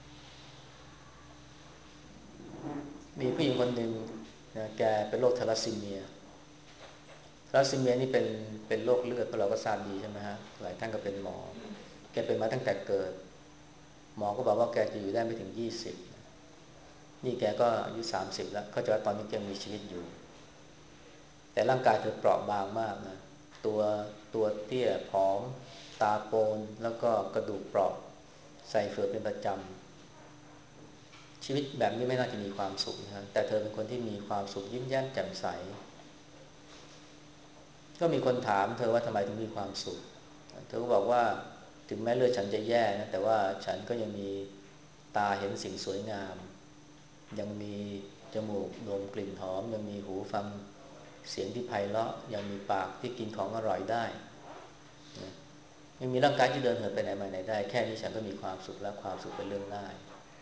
มีผู้หญิงคนหนึ่งนะแกเป็นโรคทาลัสซีเมียทาลัสซีเมียนี่เป็นเป็นโรคเลือดเราก็ทราบดีใช่ไหมฮะหลายท่านก็เป็นหมอแกเป็นมาตั้งแต่เกิดหมอก็บอกว่าแกจะอยู่ได้ไม่ถึงยี่สิบนี่แกก็อายุสามสิบแล้วเขาจะว่าตอนนี้แกมีชีวิตอยู่แต่ร่างกายเธอเปราะบางมากนะตัวตัวเตี้ยผอมตาโปนแล้วก็กระดูกเปราะใส่เฟือกเป็นประจำชีวิตแบบนี้ไม่น่าจะมีความสุขนะฮะแต่เธอเป็นคนที่มีความสุขยิ้มแย้มแจ่มใสก็มีคนถามเธอว่าทำไมถึงมีความสุขเธอก็บอกว่าถึงแม้เลือดฉันจะแย่นะแต่ว่าฉันก็ยังมีตาเห็นสิ่งสวยงามยังมีจมูกดมกลิ่นหอมยังมีหูฟังเสียงที่ไพเราะยังมีปากที่กินของอร่อยได้นะยังมีร่างกายที่เดินเหินไปไหนมาไหนได้แค่นี้ฉันก็มีความสุขและความสุขเป็นเรื่องง่าย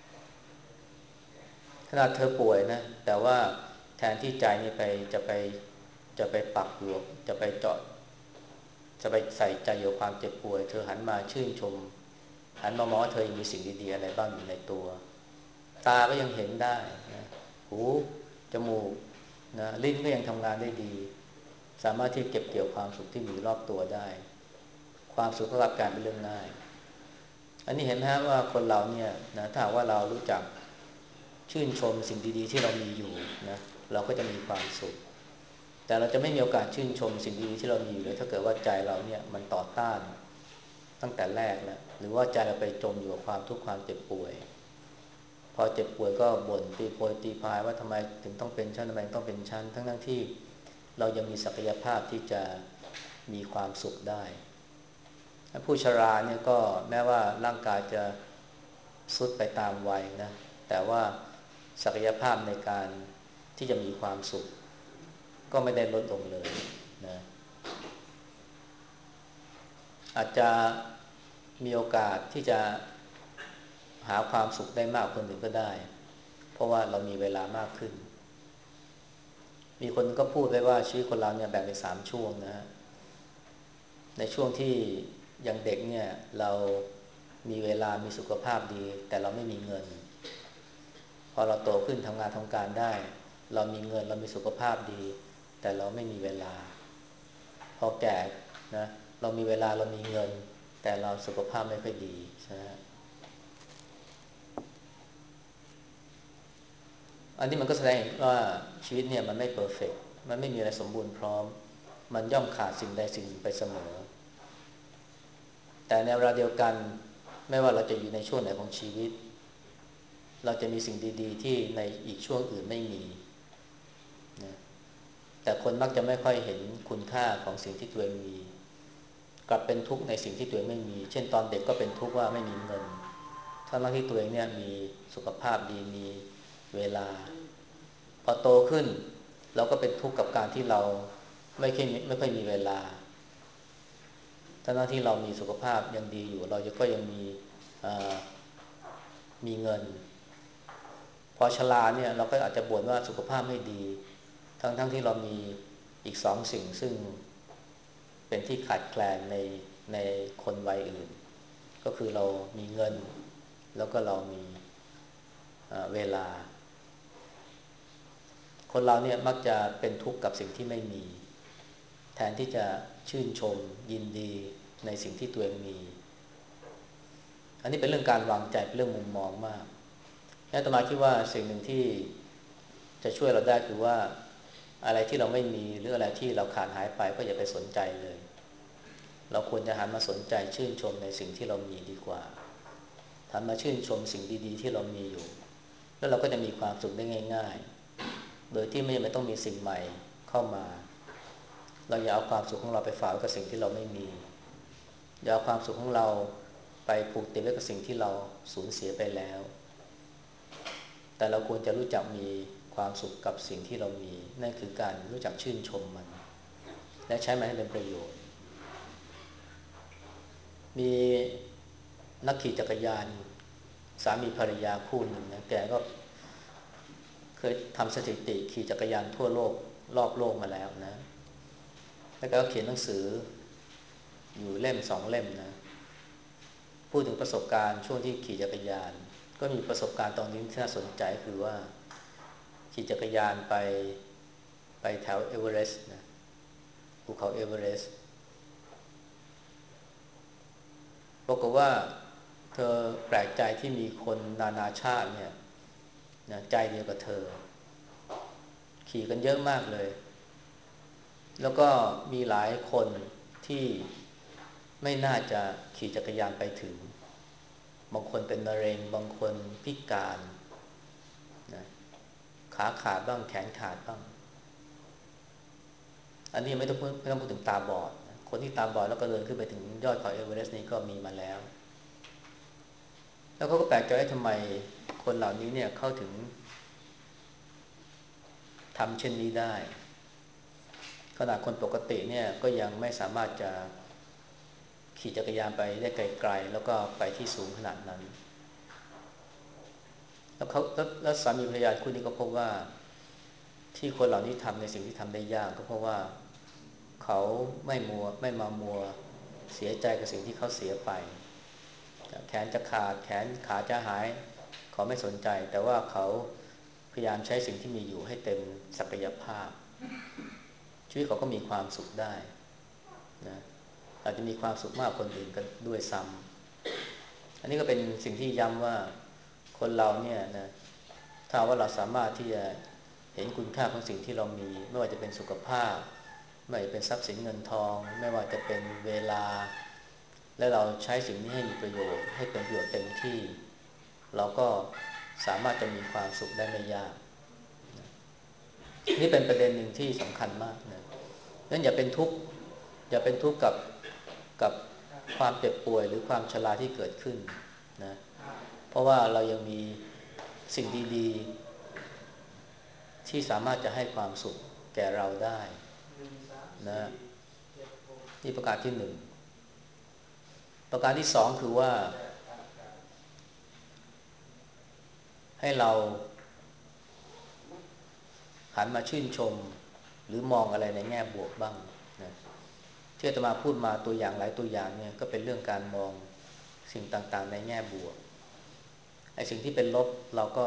ขนาดเธอป่วยนะแต่ว่าแทนที่ใจนี่ไปจะไปจะไปปักอยู่จะไปเจาะจะไปใส่ใจอยู่ความเจ็บป่วยเธอหันมาชื่นชมหันมามองว่าเธอยังมีสิ่งดีๆอะไรบ้างอยู่ในตัวตาก็ยังเห็นได้นะหูจมูกนะลิ้นก็ยังทำงานได้ดีสามารถที่เก็บเกี่ยวความสุขที่มีรอบตัวได้ความสุขก็กลับกลายเป็นเรื่องง่ายอันนี้เห็นไหมว่าคนเราเนี่ยนะถ้าว่าเรารู้จักชื่นชมสิ่งดีๆที่เรามีอยู่นะเราก็จะมีความสุขแต่เราจะไม่มีโอกาสชื่นชมสิ่งดีๆที่เรามีอยู่เลยถ้าเกิดว่าใจเราเนี่ยมันต่อต้านตั้งแต่แรกแล้วหรือว่าใจเราไปจมอยู่กับความทุกข์ความเจ็บป่วยพอเจ็บป่วยก็บ่นตีโพยตีพายว่าทำไมถึงต้องเป็นฉันทำไมต้องเป็นฉันทั้งทั้งที่เรายังมีศักยภาพที่จะมีความสุขได้ผู้ชราเนี่ยก็แม้ว่าร่างกายจะทรุดไปตามวัยนะแต่ว่าศักยภาพในการที่จะมีความสุขก็ไม่ได้ลดลงเลยนะอาจจะมีโอกาสที่จะหาความสุขได้มากคนอื่นก็ได้เพราะว่าเรามีเวลามากขึ้นมีคนก็พูดไว้ว่าชีวิตคนเราเนี่ยแบ่งเป็นสามช่วงนะฮะในช่วงที่ยังเด็กเนี่ยเรามีเวลามีสุขภาพดีแต่เราไม่มีเงินพอเราโตขึ้นทำงานทำการได้เรามีเงินเรามีสุขภาพดีแต่เราไม่มีเวลาพอแก่นะเรามีเวลาเรามีเงินแต่เราสุขภาพไม่ค่อยดีใช่ไหมอันนี้มันก็แสดงว่าชีวิตเนี่ยมันไม่เพอร์เฟกต์มันไม่มีอะไรสมบูรณ์พร้อมมันย่อมขาดสิ่งใดสิ่งหนึ่งไปเสมอแต่ในเวลาเดียวกันไม่ว่าเราจะอยู่ในช่วงไหนของชีวิตเราจะมีสิ่งดีๆที่ในอีกช่วงอื่นไม่มีนะแต่คนมักจะไม่ค่อยเห็นคุณค่าของสิ่งที่ตัวเองมีกลับเป็นทุกข์ในสิ่งที่ตัวเองไม่มีเช่นตอนเด็กก็เป็นทุกข์ว่าไม่มีเงินทั้งที่ตัวเองเนี่ยมีสุขภาพดีมีเวลาพอโตขึ้นเราก็เป็นทุกข์กับการที่เราไม่ค่อยไม่ค่อยมีเวลาทั้งที่เรามีสุขภาพยังดีอยู่เราก็ยังมีมีเงินพอชราเนี่ยเราก็อาจจะบ่นว่าสุขภาพไม่ดีทั้งๆ ทที่เรามีอีกสองสิ่งซึ่งเป็นที่ขาดแคลนในในคนวัยอื่นก็คือเรามีเงินแล้วก็เรามีเวลาคนเราเนี่ยมักจะเป็นทุกข์กับสิ่งที่ไม่มีแทนที่จะชื่นชมยินดีในสิ่งที่ตัวเองมีอันนี้เป็นเรื่องการวางใจเป็นเรื่องมุมมองมากอาตมาคิดว่าสิ่งหนึ่งที่จะช่วยเราได้คือว่าอะไรที่เราไม่มีหรืออะไรที่เราขาดหายไปก็อย่าไปสนใจเลยเราควรจะหันมาสนใจชื่นชมในสิ่งที่เรามีดีกว่าหันมาชื่นชมสิ่งดีๆที่เรามีอยู่แล้วเราก็จะมีความสุขได้ง่ายๆโดยที่ไม่จำเป็นต้องมีสิ่งใหม่เข้ามาเราอย่าเอาความสุขของเราไปฝากไว้กับสิ่งที่เราไม่มีอย่าเอาความสุขของเราไปผูกติดไว้กับสิ่งที่เราสูญเสียไปแล้วแต่เราควรจะรู้จักมีความสุขกับสิ่งที่เรามีนั่นคือการรู้จักชื่นชมมันและใช้มันให้เป็นประโยชน์มีนักขี่จักรยานสามีภรรยาคู่หนึ่งนะแกก็เคยทำสถิติขี่จักรยานทั่วโลกรอบโลกมาแล้วนะแล้วก็เขียนหนังสืออยู่เล่มสองเล่มนะพูดถึงประสบการณ์ช่วงที่ขี่จักรยานก็มีประสบการณ์ตอนนี้ที่น่าสนใจคือว่าขี่จักรยานไปไปแถวเอเวอเรสต์นะภูเขาเอเวอเรสต์ปรากฏว่าเธอแปลกใจที่มีคนนานาชาติเนี่ยนะใจเดียวกับเธอขี่กันเยอะมากเลยแล้วก็มีหลายคนที่ไม่น่าจะขี่จักรยานไปถึงบางคนเป็นมะเร็งบางคนพิการนะขาขาดบ้างแขนขาดบ้างอันนี้ไม่ต้องพูดไม่ต้องพูดถึงตาบอดคนที่ตาบอดแล้วก็เดินขึ้นไปถึงยอดเขาเอเวอเรสต์นี้ก็มีมาแล้วแล้วเขาก็แปลกใจว่าทำไมคนเหล่านี้เนี่ยเข้าถึงทำเช่นนี้ได้ขนาดคนปกติเนี่ยก็ยังไม่สามารถจะขี่จักรยานไปได้ไกลๆแล้วก็ไปที่สูงขนาดนั้นแล้วเขาแล้วสามีภรรยาคู่นี้ก็พบว่าที่คนเหล่านี้ทำในสิ่งที่ทำได้ยากก็เพราะว่าเขาไม่มัวไม่มามัวเสียใจกับสิ่งที่เขาเสียไปแขนจะขาดแขนขาจะหายเขาไม่สนใจแต่ว่าเขาพยายามใช้สิ่งที่มีอยู่ให้เต็มศักยภาพชีวิตเขาก็มีความสุขได้นะอาจจะมีความสุขมากคนอื่นกันด้วยซ้ำอันนี้ก็เป็นสิ่งที่ย้ำว่าคนเราเนี่ยนะถ้าว่าเราสามารถที่จะเห็นคุณค่าของสิ่งที่เรามีไม่ว่าจะเป็นสุขภาพไม่ว่าจะเป็นทรัพย์สินเงินทองไม่ว่าจะเป็นเวลาและเราใช้สิ่งนี้ให้มีประโยชน์ให้เป็นประโยชน์เต็มที่เราก็สามารถจะมีความสุขได้ไม่ยากนี่เป็นประเด็นหนึ่งที่สำคัญมากนะนั้นอย่าเป็นทุกข์อย่าเป็นทุกข์กับกับความเจ็บป่วยหรือความชราที่เกิดขึ้นนะเพราะว่าเรายังมีสิ่งดีๆที่สามารถจะให้ความสุขแก่เราได้นะนี่ประการที่หนึ่งประการที่สองคือว่าให้เราหันมาชื่นชมหรือมองอะไรในแง่บวกบ้างนะที่อาตมาพูดมาตัวอย่างหลายตัวอย่างเนี่ยก็เป็นเรื่องการมองสิ่งต่างๆในแง่บวกไอ้สิ่งที่เป็นลบเราก็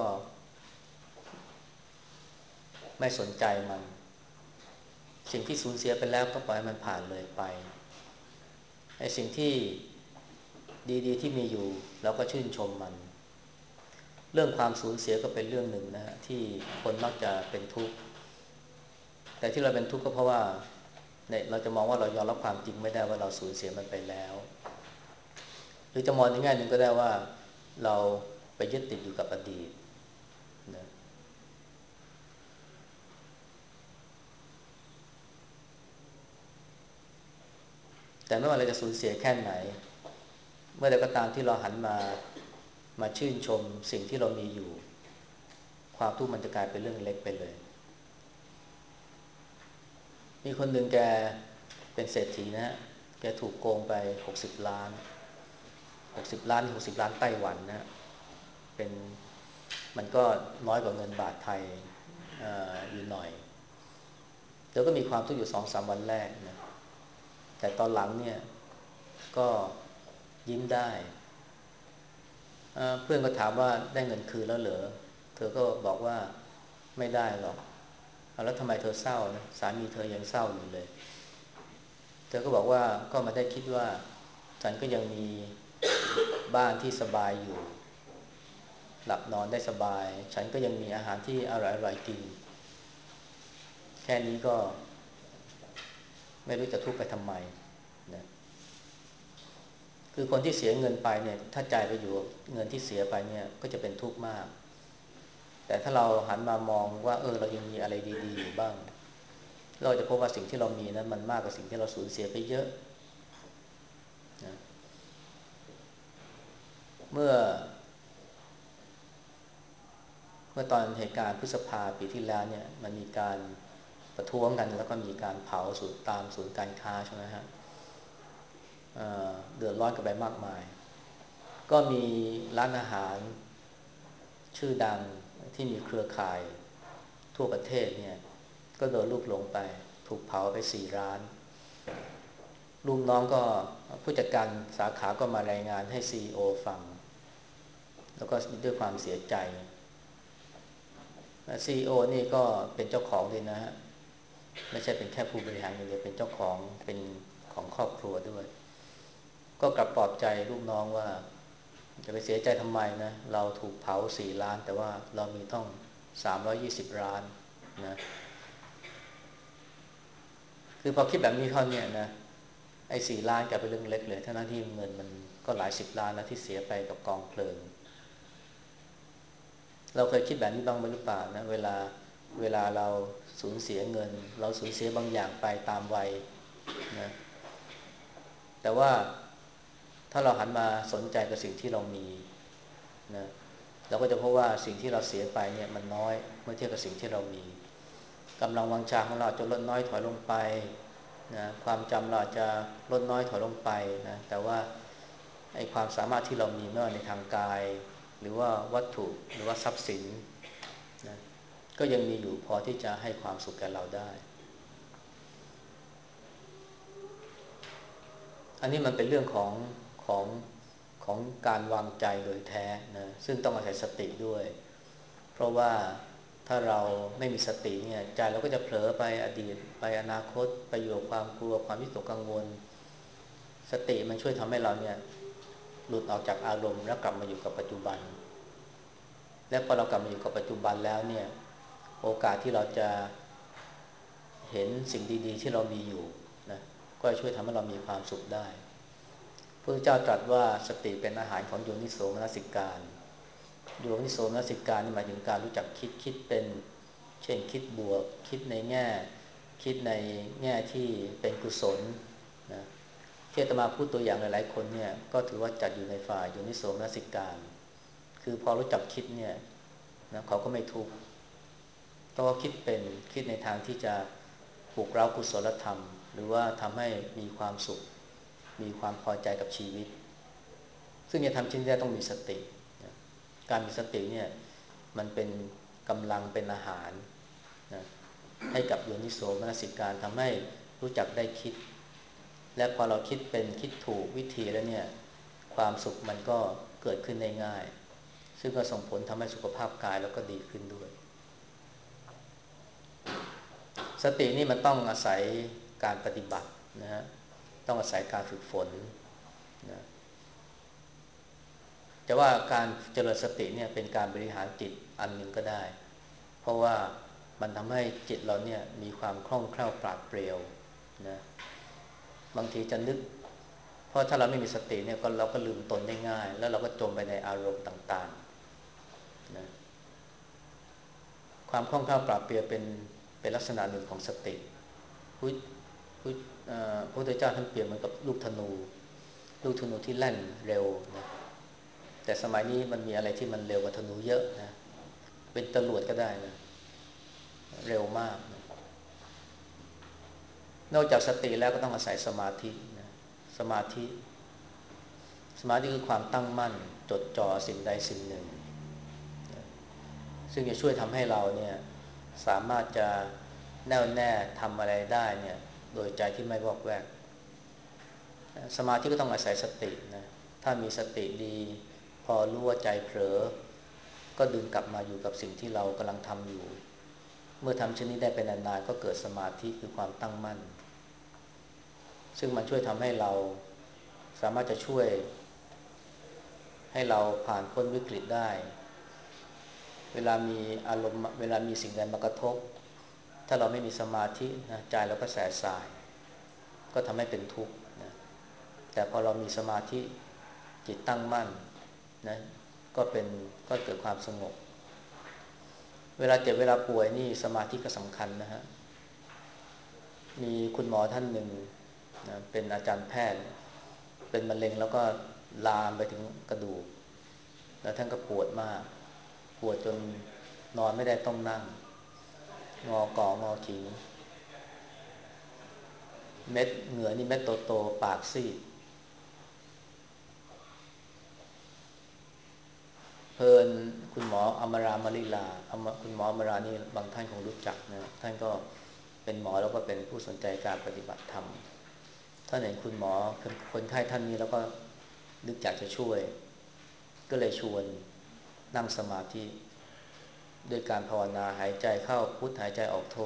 ไม่สนใจมันสิ่งที่สูญเสียไปแล้วก็ปล่อยให้มันผ่านเลยไปไอ้สิ่งที่ดีๆที่มีอยู่เราก็ชื่นชมมันเรื่องความสูญเสียก็เป็นเรื่องหนึ่งนะที่คนมักจะเป็นทุกข์แต่ที่เราเป็นทุกข์ก็เพราะว่าเนี่ยเราจะมองว่าเรายอมรับความจริงไม่ได้ว่าเราสูญเสียมันไปแล้วหรือจะมองในแง่หนึ่งก็ได้ว่าเราไปยึดติดอยู่กับอดีตนะแต่ไม่ว่าเราจะสูญเสียแค่ไหนเมื่อใดก็ตามที่เราหันมามาชื่นชมสิ่งที่เรามีอยู่ความทุกข์มันจะกลายเป็นเรื่องเล็กไปเลยมีคนหนึ่งแกเป็นเศรษฐีนะฮะแกถูกโกงไปหกสิบล้านหกสิบล้านหกสิบล้านไต้หวันนะเป็นมันก็น้อยกว่าเงินบาทไทย เอ่อ อยู่หน่อยเธอก็มีความทุกข์อยู่สองสามวันแรกนะแต่ตอนหลังเนี่ยก็ยิ้มได้เพื่อนก็ถามว่าได้เงินคืนแล้วเหรอเธอก็บอกว่าไม่ได้หรอกแล้วทำไมเธอเศร้านะสามีเธอยังเศร้าอยู่เลยเธอก็บอกว่าก็มาได้คิดว่าฉันก็ยังมีบ้านที่สบายอยู่หลับนอนได้สบายฉันก็ยังมีอาหารที่อร่อยๆกินแค่นี้ก็ไม่รู้จะทุกข์ไปทำไมนะคือคนที่เสียเงินไปเนี่ยถ้าจ่ายไปอยู่เงินที่เสียไปเนี่ยก็จะเป็นทุกข์มากแต่ถ้าเราหันมามองว่าเออเรายังมีอะไรดีๆอยู่บ้างเราจะพบว่าสิ่งที่เรามีนั้นมันมากกว่าสิ่งที่เราสูญเสียไปเยอะนะเมื่อเมื่อตอนเหตุการณ์พฤษภาปีที่แล้วเนี่ยมันมีการประท้วงกันแล้วก็มีการเผาศูนย์ตามศูนย์การค้าใช่ไหมฮะเอ่อเดือดร้อนกันไปมากมายก็มีร้านอาหารชื่อดังที่มีเครือข่ายทั่วประเทศเนี่ยก็โดนลูกหลงไปถูกเผาไปสี่ร้านลูกน้องก็ผู้จัดการสาขาก็มารายงานให้ ซี อี โอ ฟังแล้วก็ด้วยความเสียใจ ซี อี โอ นี่ก็เป็นเจ้าของเลยนะฮะไม่ใช่เป็นแค่ผู้บริหารอย่างเดียวเป็นเจ้าของเป็นของครอบครัวด้วยก็กลับปลอบใจลูกน้องว่าจะไปเสียใจทำไมนะเราถูกเผาสี่ล้านแต่ว่าเรามีต้องสามร้อยยี่สิบล้านนะคือพอคิดแบบนี้เขาเนี่ยนะไอ้สี่ล้านกลายเป็นเรื่องเล็กเลยทั้งนั้นที่เงินมันก็หลายสิบล้านนะที่เสียไปกับกองเพลิงเราเคยคิดแบบนี้บ้างไหมหรือเปล่านะเวลาเวลาเราสูญเสียเงินเราสูญเสียบางอย่างไปตามวัยนะแต่ว่าถ้าเราหันมาสนใจกับสิ่งที่เรามีนะเราก็จะพบว่าสิ่งที่เราเสียไปเนี่ยมันน้อยเมื่อเทียบกับสิ่งที่เรามีกำลังวังชาของเราจะลดน้อยถอยลงไปนะความจำเราจะลดน้อยถอยลงไปนะแต่ว่าไอ้ความสามารถที่เรามีไม่ว่าในทางกายหรือว่าวัตถุหรือว่าทรัพย์สินนะก็ยังมีอยู่พอที่จะให้ความสุขแก่เราได้อันนี้มันเป็นเรื่องของของของการวางใจโดยแท้นะซึ่งต้องอาศัยสติด้วยเพราะว่าถ้าเราไม่มีสติเนี่ยใจเราก็จะเผลอไปอดีตไปอนาคตไปอยู่กับความกลัวความวิตกกังวลสติมันช่วยทำให้เราเนี่ยหลุดออกจากอารมณ์แล้วกลับมาอยู่กับปัจจุบันและพอเรากลับมาอยู่กับปัจจุบันแล้วเนี่ยโอกาสที่เราจะเห็นสิ่งดีๆที่เรามีอยู่นะก็ช่วยทำให้เรามีความสุขได้พระพุทธเจ้าตรัสว่าสติเป็นอาหารของโยนิโสมนสิการโยนิโสมนสิการนี่หมายถึงการรู้จักคิดคิดเป็นเช่นคิดบวกคิดในแง่คิดในแง่ที่เป็นกุศลนะที่อาตมาพูดตัวอย่างหลายๆคนเนี่ยก็ถือว่าจัดอยู่ในฝ่ายโยนิโสมนสิการคือพอรู้จักคิดเนี่ยนะเขาก็ไม่ทุกข์เพราะว่าคิดเป็นคิดในทางที่จะปลุกเร้ากุศลธรรมหรือว่าทำให้มีความสุขมีความพอใจกับชีวิตซึ่งจะทำชิ้นนี้ต้องมีสติการมีสติเนี่ยมันเป็นกำลังเป็นอาหารนะให้กับโยนิโสมนสิการทำให้รู้จักได้คิดและพอเราคิดเป็นคิดถูกวิธีแล้วเนี่ยความสุขมันก็เกิดขึ้นได้ง่ายซึ่งก็ส่งผลทำให้สุขภาพกายแล้วก็ดีขึ้นด้วยสตินี่มันต้องอาศัยการปฏิบัตินะฮะต้องอาศัยการฝึกฝนนะจะว่าการเจริญสติเนี่ยเป็นการบริหารจิตอันหนึ่งก็ได้เพราะว่ามันทำให้จิตเราเนี่ยมีความคล่องแคล่วปราดเปรียวนะบางทีจะนึกเพราะถ้าเราไม่มีสติเนี่ยก็เราก็ลืมตนได้ง่ายแล้วเราก็จมไปในอารมณ์ต่างๆนะความคล่องแคล่วปราดเปรียวเป็นเป็นลักษณะหนึ่งของสติพุทธพุทธพระพุทธเจ้าท่านเปรียบเหมือนกับลูกธนูลูกธนูที่แล่นเร็วนะแต่สมัยนี้มันมีอะไรที่มันเร็วกว่าธนูเยอะนะเป็นจรวดก็ได้นะเร็วมากนะนอกจากสติแล้วก็ต้องอาศัยสมาธินะสมาธิสมาธิคือความตั้งมั่นจดจ่อสิ่งใดสิ่งหนึ่งนะซึ่งจะช่วยทำให้เราเนี่ยสามารถจะแน่วแน่ทำอะไรได้เนี่ยโดยใจที่ไม่วอกแวกสมาธิก็ต้องอาศัยสตินะถ้ามีสติดีพอรู้ว่าใจเผลอก็ดึงกลับมาอยู่กับสิ่งที่เรากำลังทำอยู่เมื่อทำเช่นนี้ได้เป็นนานๆก็เกิดสมาธิคือความตั้งมั่นซึ่งมันช่วยทำให้เราสามารถจะช่วยให้เราผ่านพ้นวิกฤตได้เวลามีอารมณ์เวลามีสิ่งใดมากระทบถ้าเราไม่มีสมาธินะใจเราก็แสบสายก็ทำให้เป็นทุกข์นะแต่พอเรามีสมาธิจิตตั้งมั่นนะก็เป็นก็เกิดความสงบเวลาเจ็บเวลาป่วยนี่สมาธิก็สำคัญนะฮะมีคุณหมอท่านหนึ่งนะเป็นอาจารย์แพทย์เป็นมะเร็งแล้วก็ลามไปถึงกระดูกแล้วท่านก็ปวดมากปวดจนนอนไม่ได้ต้องนั่งงอก่องอขิงเม็ดเหงื่อนี่เม็ดโตๆปากซีดเพลินคุณหมออมรามลิลาคุณหมออมรานี่บางท่านคงรู้จักนะท่านก็เป็นหมอแล้วก็เป็นผู้สนใจการปฏิบัติธรรมท่านเห็นคุณหมอคนไข้ท่านนี้แล้วก็นึกอยากจะช่วยก็เลยชวนนั่งสมาธิด้วยการภาวนาหายใจเข้าพุทหายใจออกโท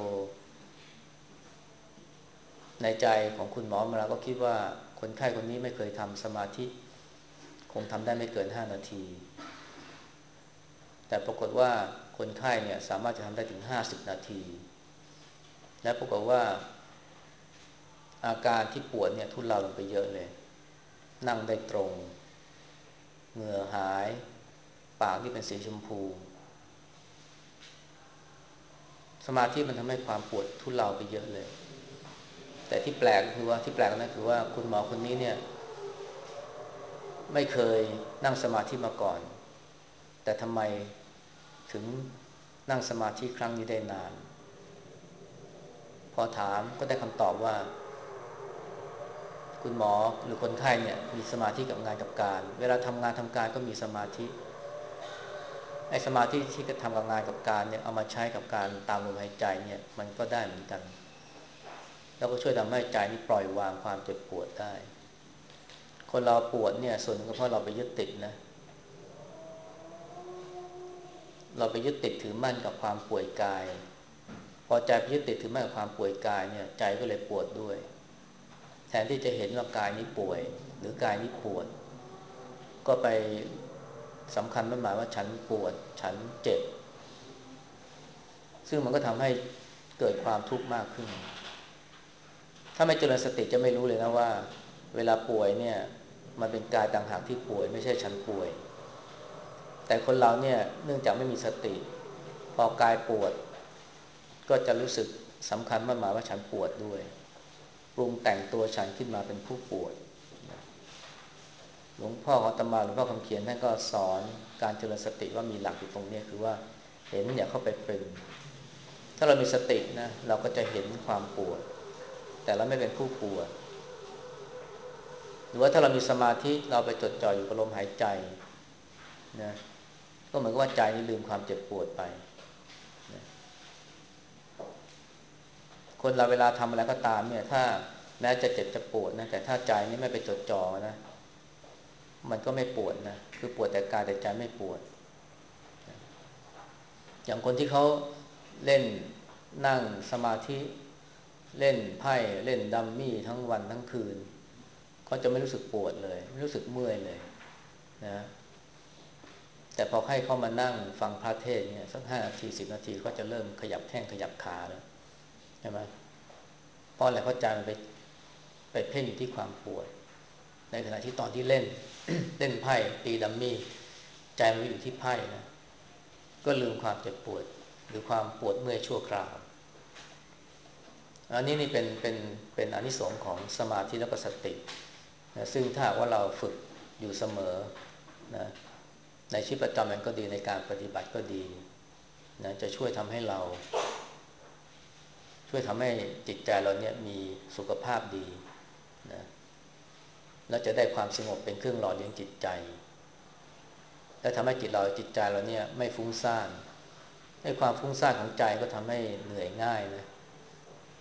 ในใจของคุณหมอมาแล้วก็คิดว่าคนไข้คนนี้ไม่เคยทำสมาธิคงทำได้ไม่เกินห้านาทีแต่ปรากฏว่าคนไข้เนี่ยสามารถจะทำได้ถึงห้าสิบนาทีและปรากฏว่าอาการที่ปวดเนี่ยทุเลาลงไปเยอะเลยนั่งได้ตรงเหงื่อหายปากที่เป็นสีชมพูสมาธิมันทำให้ความปวดทุเลาไปเยอะเลยแต่ที่แปลกคือว่าที่แปลกนั่นคือว่าคุณหมอคนนี้เนี่ยไม่เคยนั่งสมาธิมาก่อนแต่ทำไมถึงนั่งสมาธิครั้งนี้ได้นานพอถามก็ได้คำตอบว่าคุณหมอหรือคนไข้เนี่ยมีสมาธิกับงานกับการเวลาทำงานทำการก็มีสมาธิไอ้สมาธิที่จะทำกับงานกับการเนี่ยเอามาใช้กับการตามลมหายใจเนี่ยมันก็ได้เหมือนกันแล้วก็ช่วยทำให้ใจนี้ปล่อยวางความเจ็บปวดได้คนเราปวดเนี่ยส่วนนึงก็เพราะเราไปยึดติดนะเราไปยึดติดถือมั่นกับความป่วยกายพอใจไปยึดติดถือมั่นกับความป่วยกายเนี่ยใจก็เลยปวดด้วยแทนที่จะเห็นว่ากายนี้ป่วยหรือกายนี้ปวดก็ไปสำคัญมั่นหมายว่าฉันปวดฉันเจ็บซึ่งมันก็ทำให้เกิดความทุกข์มากขึ้นถ้าไม่เจริญสติจะไม่รู้เลยนะว่าเวลาป่วยเนี่ยมันเป็นกายต่างหากที่ป่วยไม่ใช่ฉันป่วยแต่คนเราเนี่ยเนื่องจากไม่มีสติพอกายปวดก็จะรู้สึกสำคัญมั่นหมายว่าฉันปวดด้วยปรุงแต่งตัวฉันขึ้นมาเป็นผู้ปวดหลวงพ่อของอาตมาหลวงพ่อคำเขียนท่านก็สอนการเจริญสติว่ามีหลักอยู่ตรงนี้คือว่าเห็นอย่าเข้าไปเป็นถ้าเรามีสตินะเราก็จะเห็นความปวดแต่เราไม่เป็นผู้ปวดหรือว่าถ้าเรามีสมาธิเราไปจดจ่ออยู่กับลมหายใจนะก็เหมือนกับว่าใจนี่ลืมความเจ็บปวดไปนะคนเราเวลาทำอะไรก็ตามเนี่ยถ้าแม้จะเจ็บจะปวดนะแต่ถ้าใจนี่ไม่ไปจดจ่อนะมันก็ไม่ปวดนะคือปวดแต่กายแต่ใจไม่ปวดอย่างคนที่เขาเล่นนั่งสมาธิเล่นไพ่เล่นดัมมี่ทั้งวันทั้งคืนเขาจะไม่รู้สึกปวดเลยไม่รู้สึกเมื่อยเลยนะแต่พอให้เขามานั่งฟังพระเทศน์เนี่ยสักห้านาทีสิบนาทีเขาจะเริ่มขยับแข้งขยับขาแล้วใช่ไหมเพราะอะไรเพราะใจมันไปไปเพ่งอยู่ที่ความปวดในขณะที่ตอนที่เล่น เล่นไพ่ตีดัมมี่ใจมันอยู่ที่ไพ่นะก็ลืมความเจ็บปวดหรือความปวดเมื่อยชั่วคราวอันนี้นี่เป็นเป็นเป็นอานิสงส์ของสมาธิและก็สตินะซึ่งถ้าว่าเราฝึกอยู่เสมอนะในชีวิตประจำวันก็ดีในการปฏิบัติก็ดีนะจะช่วยทำให้เราช่วยทำให้จิตใจเราเนี่ยมีสุขภาพดีนะแล้วจะได้ความสงบเป็นเครื่องหล่อเลี้ยงจิตใจและทำให้จิตเราจิตใจเราเนี่ยไม่ฟุ้งซ่านให้ความฟุ้งซ่านของใจก็ทำให้เหนื่อยง่ายนะ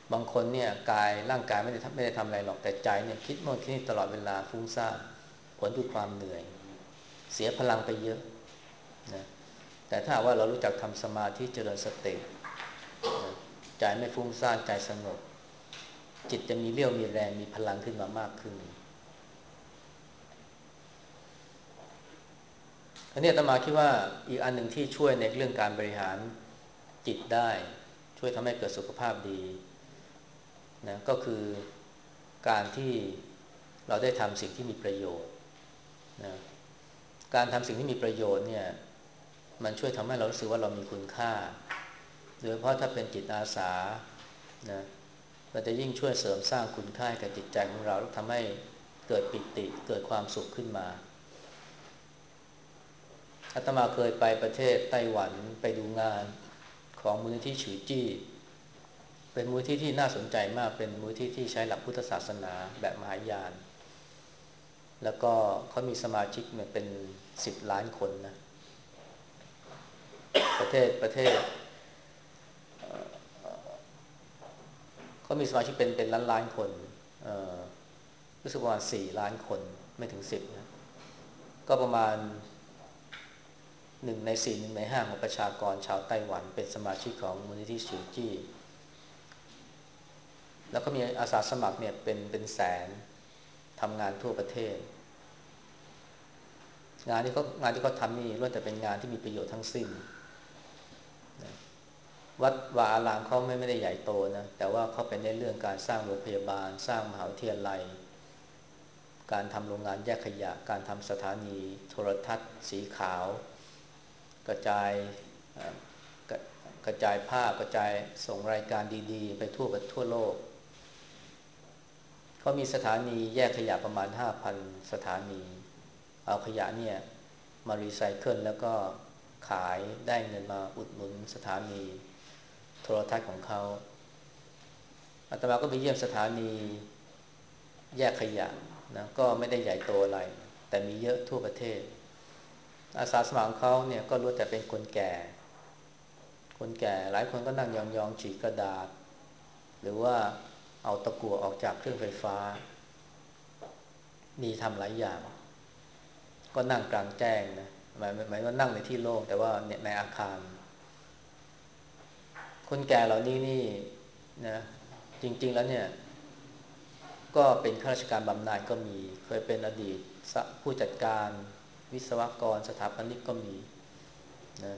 บางคนเนี่ยกายร่างกายไม่ได้ทำไม่ได้ทำอะไรหรอกแต่ใจเนี่ยคิดโน่นคิดนี่ตลอดเวลาฟุ้งซ่านผลคือความเหนื่อยเสียพลังไปเยอะนะแต่ถ้าว่าเรารู้จักทำสมาธิเจริญสตินะใจไม่ฟุ้งซ่านใจสงบจิตจะมีเรี่ยวมีแรงมีพลังขึ้นมามากขึ้นอันนี้อาตมาคิดว่าอีกอันหนึ่งที่ช่วยในเรื่องการบริหารจิตได้ช่วยทำให้เกิดสุขภาพดีนะก็คือการที่เราได้ทำสิ่งที่มีประโยชน์นะการทำสิ่งที่มีประโยชน์เนี่ยมันช่วยทำให้เรารู้สึกว่าเรามีคุณค่าโดยเฉพาะถ้าเป็นจิตอาสานะมันจะยิ่งช่วยเสริมสร้างคุณค่าให้กับจิตใจของเราแล้วทำให้เกิดปิติเกิดความสุขขึ้นมาอาตมาเคยไปประเทศไต้หวันไปดูงานของมูลนิธิฉือจี้เป็นมูลนิธิที่น่าสนใจมากเป็นมูลนิธิที่ใช้หลักพุทธศาสนาแบบมหายานแล้วก็เขามีสมาชิกเนี่ยเป็นสิบล้านคนนะประเทศประเทศเขามีสมาชิกเป็นเป็นล้านล้านคนเอ่อรู้สึกประมาณสี่ล้านคนไม่ถึงสิบนะก็ประมาณหนึ่งในสี่หนึ่งในห้าของประชากรชาวไต้หวันเป็นสมาชิกของมูลนิธิฉือจี้แล้วก็มีอาสาสมัครเนี่ยเป็นเป็นแสนทำงานทั่วประเทศงานที่เขางานที่เขาทำนี่ล้วนแต่เป็นงานที่มีประโยชน์ทั้งสิ้นนะวัดวาอารามเขาไม่ไม่ได้ใหญ่โตนะแต่ว่าเขาเป็นในเรื่องการสร้างโรงพยาบาลสร้างมหาวิทยาลัยการทำโรงงานแยกขยะการทำสถานีโทรทัศน์สีขาวกระจายกระกระจายภาพกระจายส่งรายการดีๆไปทั่วทั่วโลกเขามีสถานีแยกขยะประมาณ ห้าพัน สถานีเอาขยะเนี่ยมารีไซเคิลแล้วก็ขายได้เงินมาอุดหนุนสถานีโทรทัศน์ของเขาอาตมาก็ไปเยี่ยมสถานีแยกขยะนะก็ไม่ได้ใหญ่โตอะไรแต่มีเยอะทั่วประเทศอาสาสมัครของเขาเนี่ยก็ล้วนแต่เป็นคนแก่คนแก่หลายคนก็นั่งยองๆฉีกกระดาษหรือว่าเอาตะกั่วออกจากเครื่องไฟฟ้ามีทำหลายอย่างก็นั่งกลางแจ้งนะหมายหมายว่านั่งในที่โล่งแต่ว่าในอาคารคนแก่เหล่านี้นี่นะจริงๆแล้วเนี่ยก็เป็นข้าราชการบำนาญก็มีเคยเป็นอดีตผู้จัดการวิศวกรสถาปนิกก็มีนะ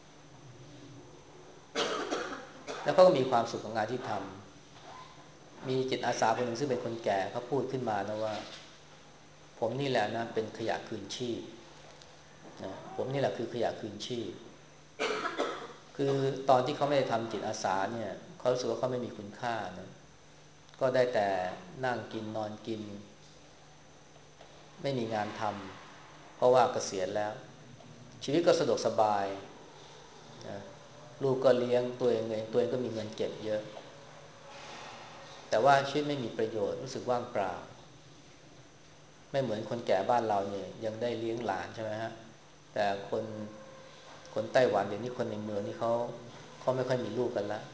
แล้วก็มีความสุขกับงานที่ทำมีจิตอาสาคนหนึ่งซึ่งเป็นคนแก่เขาพูดขึ้นมานะว่าผมนี่แหละนะเป็นขยะคืนชีพนะผมนี่แหละคือขยะคืนชีพคือตอนที่เขาไม่ได้ทำจิตอาสาเนี่ยเขารู้สึกว่าเขาไม่มีคุณค่านะก็ได้แต่นั่งกินนอนกินไม่มีงานทำเพราะว่าเกษียณแล้วชีวิตก็สะดวกสบายนะลูกก็เลี้ยงตัวเองเองตัวเองก็มีเงินเก็บเยอะแต่ว่าชีวิตไม่มีประโยชน์รู้สึกว่างเปล่าไม่เหมือนคนแก่บ้านเราเนี่ยยังได้เลี้ยงหลานใช่ไหมฮะแต่คนคนไต้หวันเดี๋ยวนี้คนในเมืองนี่เขาเขาไม่ค่อยมีลูกกันละ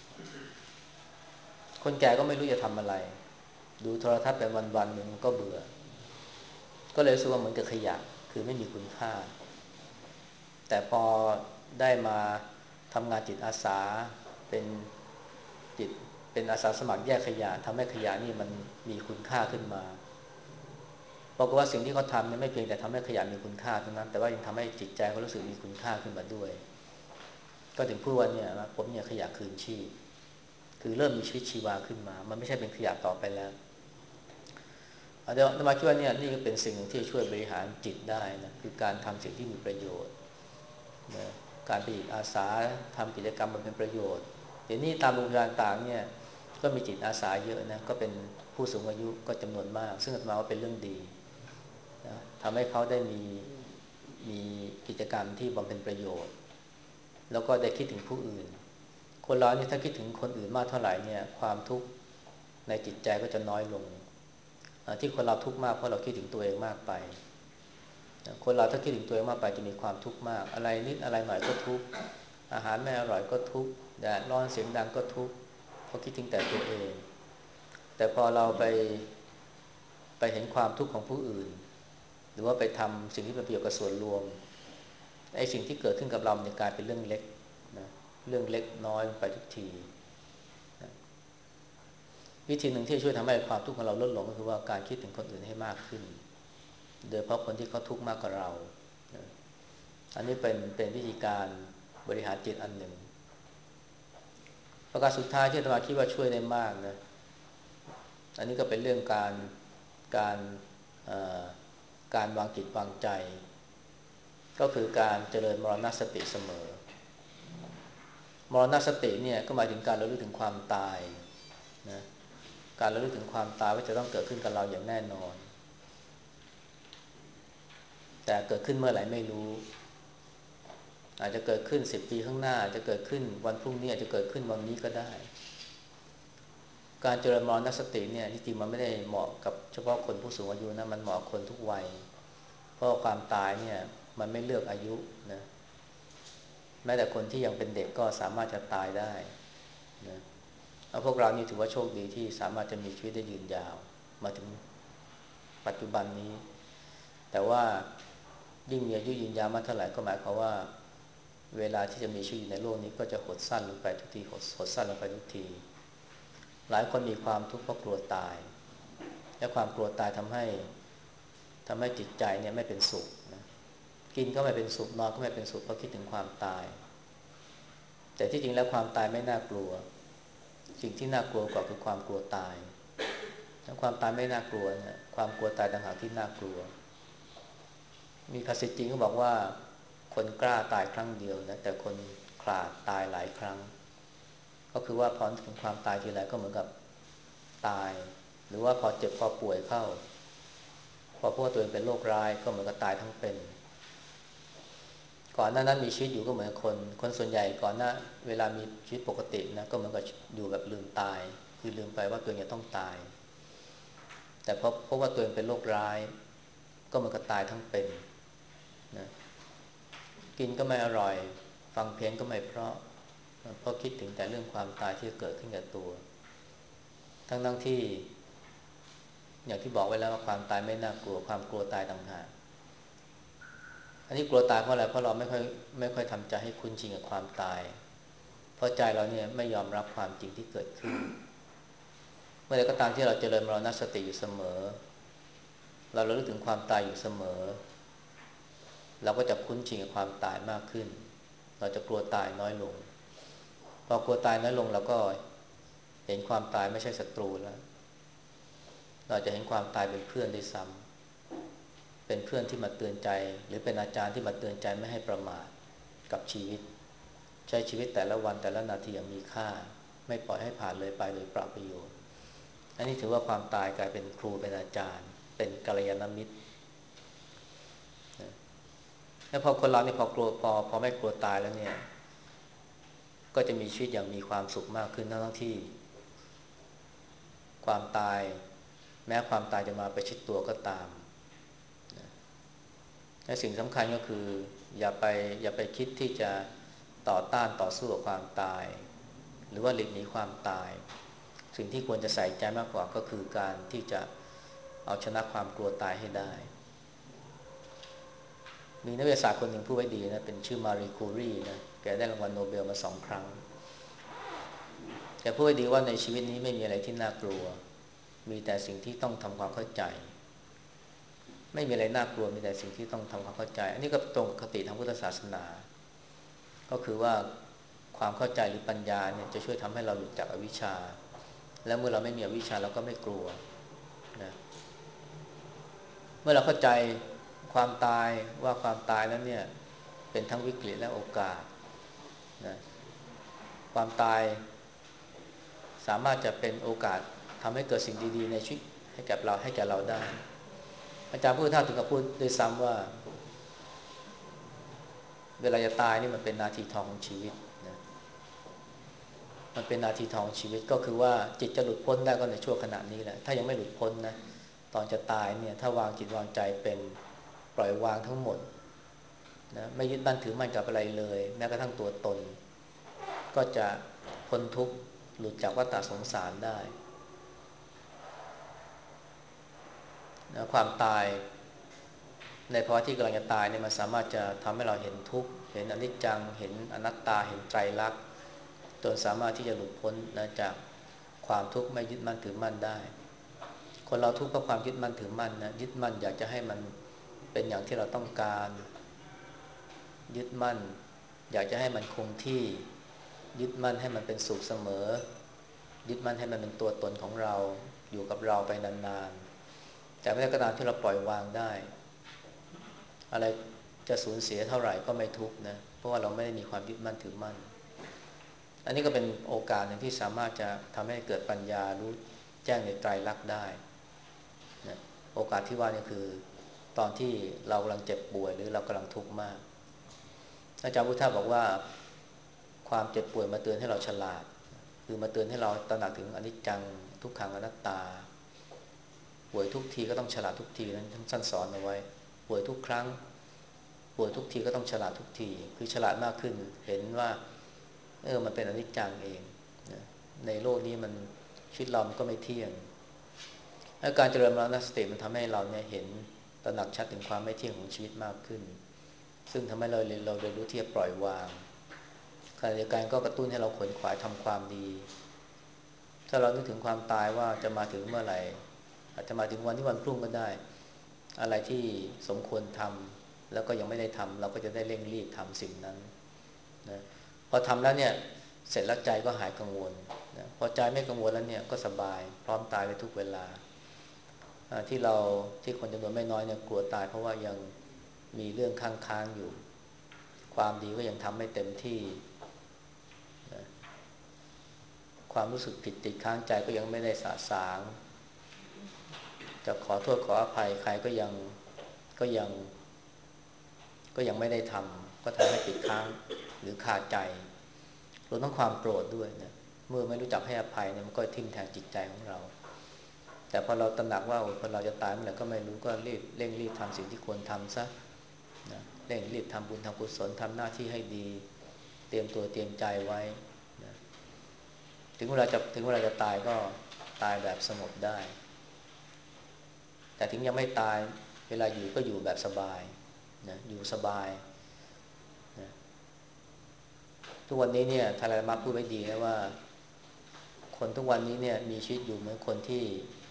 คนแก่ก็ไม่รู้จะทำอะไรดูโทรทัศน์ไปวันๆหนึ่งก็เบื่อก็เลยรู้สึกว่าเหมือนกับขยะคือไม่มีคุณค่าแต่พอได้มาทำงานจิตอาสาเป็นจิตเป็นอาสาสมัครแยกขยะทำให้ขยะนี่มันมีคุณค่าขึ้นมาบอกว่าสิ่งที่เขาทำเนี่ยไม่เพียงแต่ทำให้ขยะมีคุณค่าเท่านั้นแต่ว่ายังทำให้จิตใจเขารู้สึกมีคุณค่าขึ้นมาด้วยก็ถึงพูดว่าเนี่ยผมเนี่ยขยะคืนชีพคือเริ่มมีชีวิตชีวาขึ้นมามันไม่ใช่เป็นขยะต่อไปแล้วเดี๋ยวมาคิดว่าเนี่ยนี่ก็เป็นสิ่งหนึ่งที่ช่วยบริหารจิตได้นะคือการทำสิ่งที่มีประโยชน์นะการไปจิตอาสาทำกิจกรรมมันเป็นประโยชน์เดี๋ยวนี้ตามโรงพยาบาลต่างเนี่ยก็มีจิตอาสาเยอะนะก็เป็นผู้สูงอายุก็จำนวนมากซึ่งอาตมาว่าเป็นเรื่องดีนะทำให้เขาได้มีมีกิจกรรมที่บำเพ็ญประโยชน์แล้วก็ได้คิดถึงผู้อื่นคนเราเนี่ยถ้าคิดถึงคนอื่นมากเท่าไหร่เนี่ยความทุกข์ในจิตใจก็จะน้อยลงที่คนเราทุกข์มากเพราะเราคิดถึงตัวเองมากไปคนเราถ้าคิดถึงตัวเองมากไปจะมีความทุกข์มากอะไรนิดอะไรหน่อยก็ทุกข์อาหารไม่อร่อยก็ทุกข์แดดร้อนเสียงดังก็ทุกข์เขาคิดถึงแต่ตัวเองแต่พอเราไปไปเห็นความทุกข์ของผู้อื่นหรือว่าไปทำสิ่งที่เป็นประโยชน์กับส่วนรวมไอ้สิ่งที่เกิดขึ้นกับเราเนี่ยกลายเป็นเรื่องเล็กนะเรื่องเล็กน้อยไปทุกทีนะวิธีหนึ่งที่จะช่วยทำให้ความทุกข์ของเราลดลงก็คือว่าการคิดถึงคนอื่นให้มากขึ้นโดยเฉพาะคนที่เขาทุกข์มากกว่าเรานะอันนี้เป็นเป็นวิธีการบริหารจิตอันหนึ่งประการสุดท้ายที่อาตมาคิดว่าช่วยได้มากนะอันนี้ก็เป็นเรื่องการการการวางจิตวางใจก็คือการเจริญมรณสติเสมอมรณสติเนี่ยก็หมายถึงการระลึกถึงความตายนะการระลึกถึงความตายว่าจะต้องเกิดขึ้นกับเราอย่างแน่นอนแต่เกิดขึ้นเมื่อไหร่ไม่รู้อาจจะเกิดขึ้นสิบปีข้างหน้าจะเกิดขึ้นวันพรุ่งนี้อาจจะเกิดขึ้นวันนี้ก็ได้การเจริญมรณสติเนี่ยที่จริงมันไม่ได้เหมาะกับเฉพาะคนผู้สูงอายุนะมันเหมาะคนทุกวัยเพราะความตายเนี่ยมันไม่เลือกอายุนะแม้แต่คนที่ยังเป็นเด็กก็สามารถจะตายได้นะแล้วพวกเรานี่ถือว่าโชคดีที่สามารถจะมีชีวิตได้ยืนยาวมาถึงปัจจุบันนี้แต่ว่ายิ่งมีอายุยืนยาวมากเท่าไหร่ก็หมายความว่าเวลาที่จะมีชีวิตในโลกนี้ก็จะหดสั้นลงไปทุกทีหดหดสั้นลงไปทุกทีหลายคนมีความทุกข์เพราะกลัวตายและความกลัวตายทำให้ทำให้จิตใจเนี่ยไม่เป็นสุขนะกินก็ไม่เป็นสุขนอนก็ไม่เป็นสุขเพราะคิดถึงความตายแต่ที่จริงแล้วความตายไม่น่ากลัวสิ่งที่น่ากลัวกว่าคือความกลัวตายถ้าความตายไม่น่ากลัวนะความกลัวตายต่างหากที่น่ากลัวมีภาษิตจีนเขาบอกว่าคนกล้าตายครั้งเดียวนะแต่คนขลาดตายหลายครั้งก็คือว่าพอถึงความตายทีไรก็เหมือนกับตายหรือว่าพอเจ็บพอป่วยเข้าพอพวกตัวเองเป็นโรคร้ายก็เหมือนกับตายทั้งเป็นก่อนหน้านั้นมีชีวิตอยู่ก็เหมือนคนคนส่วนใหญ่ก่อนหน้าเวลามีชีวิตปกตินะก็เหมือนกับอยู่แบบลืมตายคือลืมไปว่าตัวเองจะต้องตายแต่พอพบว่าตัวเองเป็นโรคร้ายก็เหมือนกับตายทั้งเป็นนะกินก็ไม่อร่อยฟังเพลงก็ไม่เพราะเพราะคิดถึงแต่เรื่องความตายที่จะเกิดขึ้นกับตัวทั้งทั้งที่อย่างที่บอกไว้แล้วว่าความตายไม่น่ากลัวความกลัวตายต่างหากอันนี้กลัวตายเพราะอะไรเพราะเราไม่ค่อยไม่ค่อยทำใจให้คุ้นชินกับความตายเพราะใจเราเนี่ยไม่ยอมรับความจริงที่เกิดขึ้นเมื่อใดก็ตามที่เราเจริญมรณสติอยู่เสมอเราระลึกถึงความตายอยู่เสมอเราก็จะคุ้นชินกับความตายมากขึ้นเราจะกลัวตายน้อยลงพอกลัวตายน้อยลงเราก็เห็นความตายไม่ใช่ศัตรูแล้วเราจะเห็นความตายเป็นเพื่อนด้วยซ้ำเป็นเพื่อนที่มาเตือนใจหรือเป็นอาจารย์ที่มาเตือนใจไม่ให้ประมาทกับชีวิตใช้ชีวิตแต่ละวันแต่ละนาทีอย่างมีค่าไม่ปล่อยให้ผ่านเลยไปโดยเปล่าประโยชน์อันนี้ถือว่าความตายกลายเป็นครูเป็นอาจารย์เป็นกัลยาณมิตรแล้วพอคนเราเนี่ยพอกลัวพอพอไม่กลัวตายแล้วเนี่ยก็จะมีชีวิตอย่างมีความสุขมากขึ้นทั้งที่ความตายแม้ความตายจะมาประชิดตัวก็ตามและสิ่งสำคัญก็คืออย่าไปอย่าไปคิดที่จะต่อต้านต่อสู้กับความตายหรือว่าหลีกหนีความตายสิ่งที่ควรจะใส่ใจมากกว่าก็คือการที่จะเอาชนะความกลัวตายให้ได้มีนักวิทยาศาสตร์คนหนึ่งพูดไว้ดีนะเป็นชื่อมารีคูรีนะแกได้รางวัลโนเบลมาสองครั้งแกพูดไว้ดีว่าในชีวิตนี้ไม่มีอะไรที่น่ากลัวมีแต่สิ่งที่ต้องทำความเข้าใจไม่มีอะไรน่ากลัวมีแต่สิ่งที่ต้องทำความเข้าใจอันนี้ก็ตรงกับคติทางพุทธศาสนาก็คือว่าความเข้าใจหรือปัญญาเนี่ยจะช่วยทำให้เราหลุดจากอวิชชาและเมื่อเราไม่มีอวิชชาเราก็ไม่กลัวนะเมื่อเราเข้าใจความตายว่าความตายนั้นเนี่ยเป็นทั้งวิกฤตและโอกาสนะความตายสามารถจะเป็นโอกาสทำให้เกิดสิ่งดีๆในชีวิตให้แก่เราให้แก่เราได้อาจารย์พุทธทาสถึงกับพูดด้วยซ้ำว่าเวลาจะตายนี่มันเป็นนาทีทองของชีวิตนะมันเป็นนาทีทองของชีวิตก็คือว่าจิตจะหลุดพ้นได้ก็ในช่วงขณะนี้แหละถ้ายังไม่หลุดพ้นนะตอนจะตายเนี่ยถ้าวางจิตวางใจเป็นปล่อยวางทั้งหมดนะไม่ยึดมั่นถือมั่นกับอะไรเลยแม้กระทั่งตัวตนก็จะพ้นทุกข์หลุดจากวัฏสงสารได้นะความตายในภาวะที่กำลังจะตายเนี่ยมันสามารถจะทำให้เราเห็นทุกข์เห็นอนิจจังเห็นอนัตตาเห็นไตรลักษณ์จนสามารถที่จะหลุดพ้นนะจากความทุกข์ไม่ยึดมั่นถือมั่นได้คนเราทุกข์เพราะความยึดมั่นถือมั่นนะยึดมั่นอยากจะให้มันเป็นอย่างที่เราต้องการยึดมั่นอยากจะให้มันคงที่ยึดมั่นให้มันเป็นสุขเสมอยึดมั่นให้มันเป็นตัวตนของเราอยู่กับเราไปนานๆแต่เมื่อก็ตามที่เราปล่อยวางได้อะไรจะสูญเสียเท่าไหร่ก็ไม่ทุกข์นะเพราะว่าเราไม่ได้มีความยึดมั่นถือมั่นอันนี้ก็เป็นโอกาสหนึ่งที่สามารถจะทำให้เกิดปัญญารู้แจ้งในไตรลักษณ์ได้นะโอกาสที่ว่านี่คือตอนที่เรากำลังเจ็บป่วยหรือเรากำลังทุกข์มากอาจารย์พุทธาบอกว่าความเจ็บป่วยมาเตือนให้เราฉลาดคือมาเตือนให้เราตระหนักถึงอนิจจังทุกขังอนัตตาป่วยทุกทีก็ต้องฉลาดทุกทีนั้นท่านสอนเอาไว้ป่วยทุกครั้งป่วยทุกทีก็ต้องฉลาดทุกทีคือฉลาดมากขึ้นเห็นว่าเออมันเป็นอนิจจังเองนะในโลกนี้มันชีวิตเรามันก็ไม่เที่ยงและการเจริญมรณสติมันทำให้เราเนี่ยเห็นตระหนักชัดถึงความไม่เที่ยงของชีวิตมากขึ้นซึ่งทำให้เราเรียนเราเรียนรู้ที่จะปล่อยวางขณะเดียวกันก็กระตุ้นให้เราขวนขวายทำความดีถ้าเรานึกถึงความตายว่าจะมาถึงเมื่อไหร่อาจจะมาถึงวันที่วันพรุ่งก็ได้อะไรที่สมควรทำแล้วก็ยังไม่ได้ทำเราก็จะได้เร่งรีบทำสิ่งนั้นนะพอทำแล้วเนี่ยเสร็จแล้วใจก็หายกังวลนะพอใจไม่กังวลแล้วเนี่ยก็สบายพร้อมตายไปทุกเวลาที่เราที่คนจำนวนไม่น้อยเนี่ยกลัวตายเพราะว่ายังมีเรื่องค้างๆอยู่ความดีก็ยังทำไม่เต็มที่นะความรู้สึกผิดติดค้างใจก็ยังไม่ได้สะสางจะขอโทษขออภัยใครก็ยังก็ยังก็ยังไม่ได้ทำก็ทำให้ติดค้างหรือคาใจรวมทั้งความโกรธด้วยนะเมื่อไม่รู้จักให้อภัยเนี่ยมันก็ทิ่มแทงจิตใจของเราแต่พอเราตระหนักว่าพอเราจะตายเมื่อไหร่ก็ไม่รู้ก็รีบเร่งรีบทำสิ่งที่ควรทำซะนะเร่งรีบทำบุญทำกุศลทำหน้าที่ให้ดีเตรียมตัวเตรียมใจไว้นะถึงเวลาจะถึงเวลาจะตายก็ตายแบบสงบได้แต่ถึงยังไม่ตายเวลาอยู่ก็อยู่แบบสบายนะอยู่สบายนะทุกวันนี้เนี่ยทารามาพูดไว้ดีนะว่าคนทุกวันนี้เนี่ยมีชีวิตอยู่เหมือนคนที่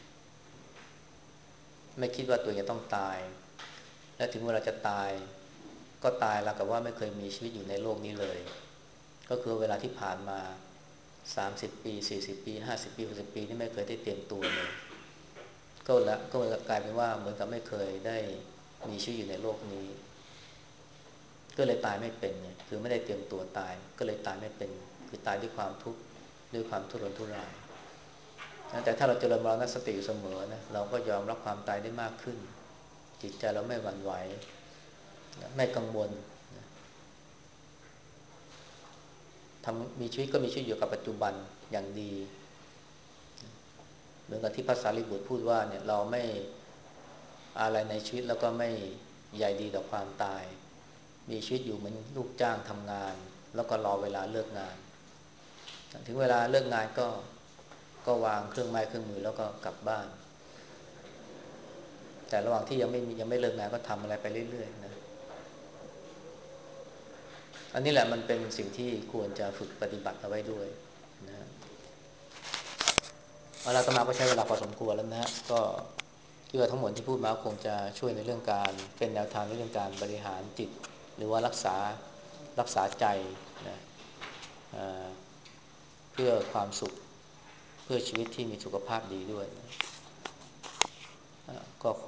ไม่คิดว่าตัวเองจะต้องตายและถึงเวลาจะตายก็ตายแล้วกับว่าไม่เคยมีชีวิตอยู่ในโลกนี้เลยก็คือเวลาที่ผ่านมาสามสิบปีสี่สิบปีห้าสิบปีหกสิบปีนี่ไม่เคยได้เตรียมตัวเลยก็ละก็กลายเป็นว่าเหมือนกับไม่เคยได้มีชีวิตอยู่ในโลกนี้ก็เลยตายไม่เป็นเนี่ยคือไม่ได้เตรียมตัวตายก็เลยตายไม่เป็นคือตายด้วยความทุกข์ด้วยความทุรนทุรายแต่ถ้าเราเจริญมรณสติอยู่เสมอนะเราก็ยอมรับความตายได้มากขึ้นจิตใจเราไม่หวั่นไหวไม่กังวลทำมีชีวิตก็มีชีวิตอยู่กับปัจจุบันอย่างดีเหมือนกับที่พระสารีบุตรพูดว่าเนี่ยเราไม่อะไรในชีวิตแล้วก็ไม่ใยดีต่อความตายมีชีวิตอยู่เหมือนลูกจ้างทำงานแล้วก็รอเวลาเลิกงานถึงเวลาเลิกงานก็ก็วางเครื่องไม้เครื่องมือแล้วก็กลับบ้านแต่ระหว่างที่ยังไม่มียังไม่เลิกงานก็ทำอะไรไปเรื่อยๆนะอันนี้แหละมันเป็นสิ่งที่ควรจะฝึกปฏิบัติเอาไว้ด้วยนะเวลาต่อมาก็ใช้เวลาพอสมควรแล้วนะฮะก็คิดว่าทั้งหมดที่พูดมาคงจะช่วยในเรื่องการเป็นแนวทางในเรื่องการบริหารจิตหรือว่ารักษารักษาใจนะเพื่อความสุขเพื่อชีวิตที่มีสุขภาพดีด้วยนะก็